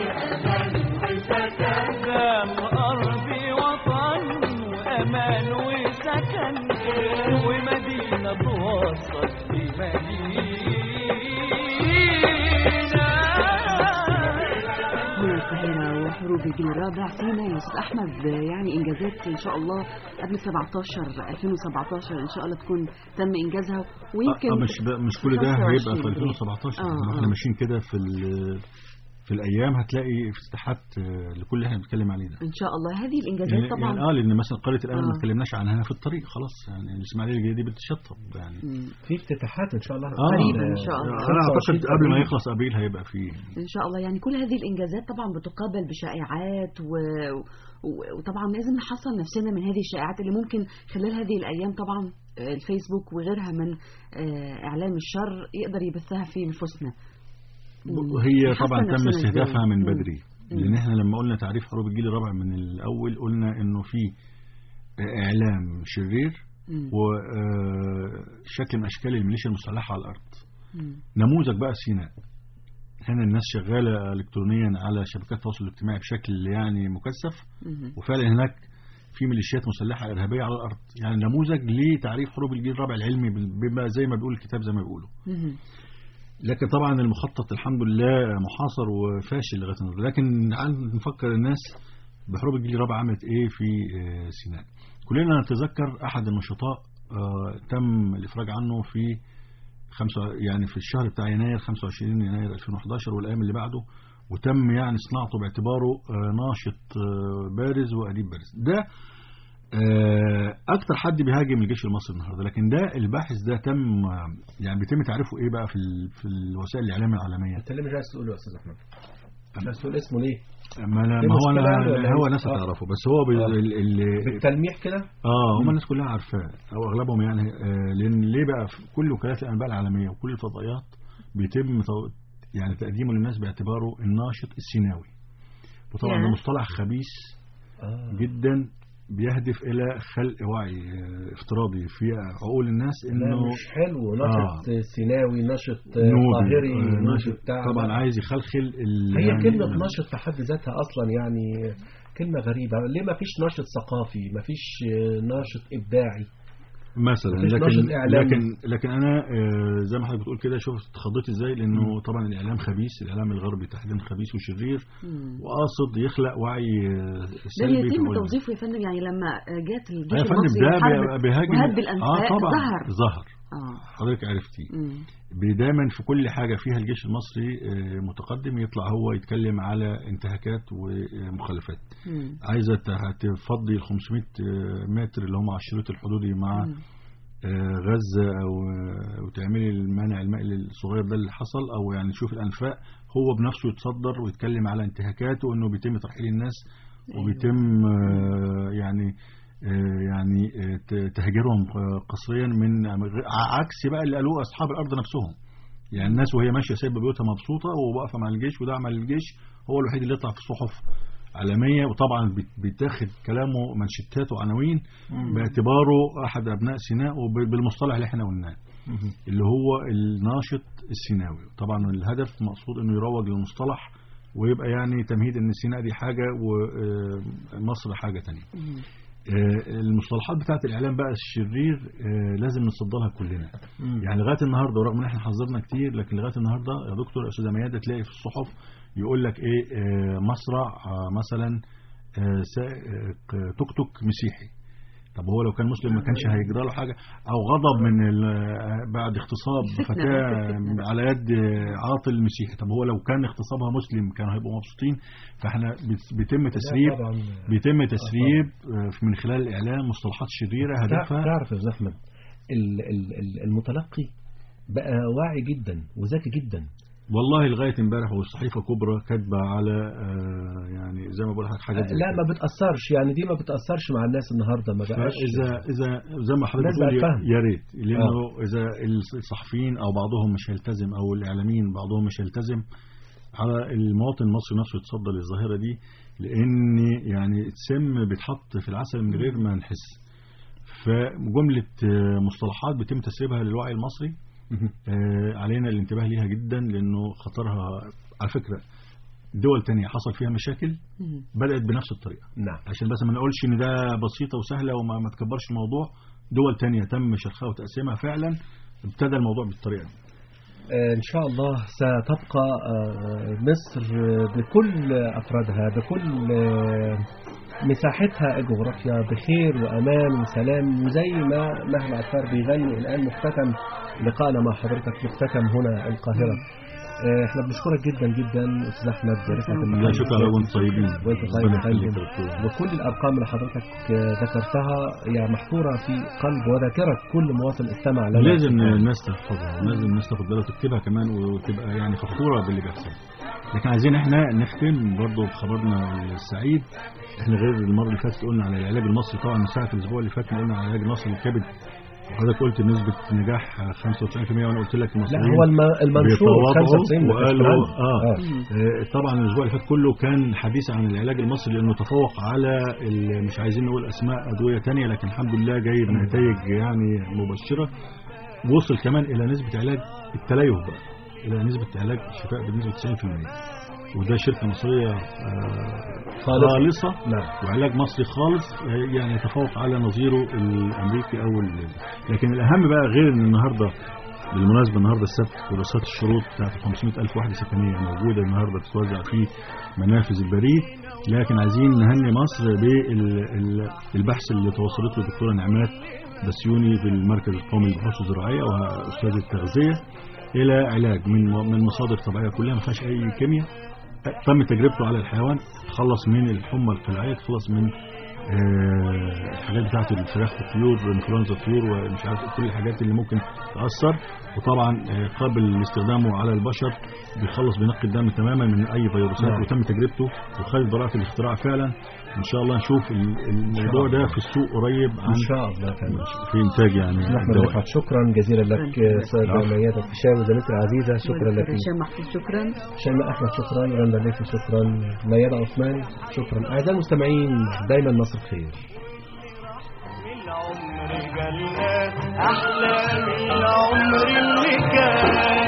الأرض وطن وأمان وسكن. ومدينة توصل بمدينة. القاهرة وحروب الجيل الرابع سينا يا أستاذ أحمد، يعني إنجازات إن شاء الله قبل سبعتاشر ألفين وسبعتاشر إن شاء الله تكون تم إنجازها. ويمكن آه مش مش كل ده هيبقى في ألفين وسبعتاشر. آه احنا آه. ماشيين كده في في الايام هتلاقي افتتاحات لكل اللي احنا بنتكلم عليه ده ان شاء الله. هذه الانجازات طبعا يعني اه لان مثلا قريه الان آه. ما اتكلمناش عنها في الطريق خلاص، يعني الاسماعيليه الجديده دي بتشطب يعني مم. في افتتاحات ان شاء الله آه. قريبا ان شاء الله. انا اعتقد قبل ما يخلص ابريل هيبقى فيه ان شاء الله. يعني كل هذه الانجازات طبعا بتقابل بشائعات و... وطبعا لازم نحصن نفسنا من هذه الشائعات اللي ممكن خلال هذه الايام طبعا الفيسبوك وغيرها من اعلام الشر يقدر يبثها في نفوسنا. هي طبعا تم استهدافها من بدري، لان احنا لما قلنا تعريف حروب الجيل الرابع من الاول قلنا انه في اعلام شرير وشكل من اشكال الميليشيا المسلحه على الارض. مم. نموذج بقى سيناء، هنا الناس شغاله الكترونيا على شبكات التواصل الاجتماعي بشكل يعني مكثف، مم. وفعلا هناك في ميليشيات مسلحه ارهابيه على الارض، يعني نموذج لتعريف حروب الجيل الرابع العلمي بما زي ما بيقول الكتاب زي ما بيقولوا. مم. لكن طبعا المخطط الحمد لله محاصر وفاشل لغايه النهارده. لكن نفكر الناس بحروب الجيل الرابع عملت ايه في سيناء. كلنا نتذكر احد النشطاء تم الافراج عنه في خمسة يعني في الشهر بتاع يناير خمسة وعشرين يناير ألفين وأحد عشر والايام اللي بعده، وتم يعني صناعته باعتباره ناشط بارز واديب بارز. ده اكتر حد بيهاجم الجيش المصري النهارده، لكن ده الباحث ده تم يعني بيتم تعريفه ايه بقى في في الوسائل الاعلام العالميه. انت ليه مش عايز تقوله يا استاذ احمد؟ مش عايز تقول اسمه ليه؟ ما, ما هو انا هو ناس تعرفه، بس هو بالتلميح كده اه هم الناس كلها عارفاه او اغلبهم يعني. آه لان ليه بقى في كل وكالات الانباء العالميه وكل الفضائيات بيتم يعني تقديمه للناس باعتباره الناشط السيناوي، وطبعا ده مصطلح خبيث آه. جدا بيهدف الى خلق وعي افتراضي في عقول الناس انه مش حلو ناشط آه. سيناوي، ناشط قاهري، آه ناشط طبعا عايز يخلخل. هي يعني كلمه يعني ناشط في حد ذاتها اصلا يعني كلمه غريبه. ليه ما فيش ناشط ثقافي، ما فيش ناشط ابداعي مثلا؟ لكن لكن لكن انا زي ما حضرتك بتقول كده شفت اتخضيت ازاي، لانه مم. طبعا الاعلام خبيث، الاعلام الغربي تحديدا خبيث وشرير، مم. وقاصد يخلق وعي سلبي. ده يتم توظيفه يا فندم. يعني لما جات الجيش المصري ده بيهاجم وهب الانفاق اه طبعا ظهر ظهر آه. حضرتك عرفتي دايما في كل حاجه فيها الجيش المصري متقدم يطلع هو يتكلم على انتهاكات ومخالفات. مم. عايزه تفضي ال خمسمائة متر اللي هم على الشريط الحدودي مع مم. غزه او وتعملي المانع المائي الصغير ده اللي حصل، او يعني تشوف الانفاق هو بنفسه يتصدر ويتكلم على انتهاكاته وانه بيتم ترحيل الناس وبيتم يعني يعني تهجيرهم قسريا من عكس بقى اللي قالوه اصحاب الارض نفسهم. يعني الناس وهي ماشيه سايبه بيوتها مبسوطه وواقفه مع الجيش وداعمه للجيش، هو الوحيد اللي يطلع في الصحف عالميه، وطبعا بيتاخد كلامه منشطات وعناوين باعتباره احد ابناء سيناء وبالمصطلح اللي احنا قلناه اللي هو الناشط السيناوي. طبعا الهدف مقصود انه يروج للمصطلح ويبقى يعني تمهيد ان سيناء دي حاجه ومصر حاجه ثانيه. المصطلحات بتاعت الاعلام بقى الشرير لازم نصدلها كلنا. مم. يعني لغايه النهارده ورغم ان احنا حذرنا كتير، لكن لغايه النهارده يا دكتور يا استاذه ميادة تلاقي في الصحف يقول لك ايه مصرع مثلا توك توك مسيحي. طب هو لو كان مسلم ما كانش هيجرى له حاجه؟ او غضب من بعد اغتصاب فتاه على يد عاطل مسيحي، طب هو لو كان اغتصابها مسلم كانوا هيبقوا مبسوطين. فاحنا بيتم تسريب بيتم تسريب من خلال الاعلام مصطلحات شريره هدفها. تعرف يا احمد المتلقي بقى واعي جدا وذكي جدا والله. لغايه امبارح والصحيفه كبرى كاتبه على آه يعني زي ما بقول لك حاجات لا ما بتاثرش، يعني دي ما بتاثرش مع الناس النهارده. ما بقاش اذا اذا زي ما حضرتك بتقول يا ريت، لانه آه. اذا الصحفيين او بعضهم مش هيلتزم او الاعلاميين بعضهم مش هيلتزم على المواطن المصري نفسه يتصدى للظاهره دي، لان يعني السم بيتحط في العسل من غير ما نحس. فجمله مصطلحات بيتم تسريبها للوعي المصري آه علينا الانتباه ليها جدا، لأنه خطرها على فكرة دول تانية حصل فيها مشاكل بدأت بنفس الطريقة. نعم. عشان بس ما نقولش ان ده بسيطة وسهلة وما ما تكبرش الموضوع، دول تانية تم شرخها وتقسيمها فعلا ابتدى الموضوع بالطريقة دي. آه إن شاء الله ستبقى آه مصر بكل أفرادها بكل آه مساحتها الجغرافيا بخير وأمان وسلام، وزي ما مهما عفار بيغني الآن مختتم لقاءنا مع حضرتك، مختتم هنا القاهرة. احنا بنشكرك جدا جدا استاذ احمد رفعت لا شكرا على وانتم طيبين وانت طيب يا فندم. وكل الارقام اللي حضرتك ذكرتها يعني محفوره في قلب وذاكره كل مواطن استمع لنا. لازم الناس تحفظها ولازم الناس تاخد بالها وتكتبها كمان وتبقى يعني فخوره باللي بيحصل. لكن عايزين احنا نختم برضه بخبرنا السعيد. احنا غير المره اللي فاتت قلنا على العلاج المصري، طبعا من ساعه الاسبوع اللي فات قلنا على العلاج المصري للكبد، حضرتك قلت نسبة نجاح خمسة وتسعين بالمئة وانا قلت لك المصريين لا هو المنشور خمسة وتسعين وقالوا آه. آه. آه طبعا الاسبوع اللي فات كله كان حديث عن العلاج المصري لانه تفوق على مش عايزين نقول اسماء ادوية تانية، لكن الحمد لله جايب نتائج يعني مبشرة. وصل كمان الى نسبة علاج التليف بقى، الى نسبة علاج الشفاء بنسبة تسعين بالمئة، وده شركة مصرية خالصة نعم. وعلاج مصري خالص يعني يتفوق على نظيره الأمريكي أو لكن الأهم بقى غير أن النهاردة بالمناسبة النهاردة السبت دراسات الشروط بتاعت خمسمائة ألف وحدة سكنية موجودة النهاردة بتتوزع في منافذ البريد. لكن عايزين نهني مصر بالبحث اللي توصلت له الدكتورة نعمات بسيوني في المركز القومي للبحوث الزراعية وأستاذ التغذية إلى علاج من من مصادر طبيعية كلها ما فيهاش أي كيمياء، تم تجربته على الحيوان، تخلص من الحمى القلعية، تخلص من آه الحاجات بتاعت الفراخ والطيور انفلونزا الطيور ومش عارف كل الحاجات اللي ممكن تأثر، وطبعا آه قابل لاستخدامه على البشر، بيخلص بنقي الدم تماما من أي فيروسات نعم. وتم تجربته وخدت براءة الاختراع فعلا. إن شاء الله نشوف الموضوع ده في السوق قريب إن شاء الله في إنتاج يعني أحمد رفعت. شكرا جزيلا لك سيد ميادة الفيشاوي زميلتي العزيزة. شكرا لك هشام محفوظ. شكرا شيماء أحمد. شكرا رندا ليثي. شكرا ميادة عثمان. شكرا أعزائي المستمعين دايما مصر خير. العمر جنات أحلى من العمر اللي كان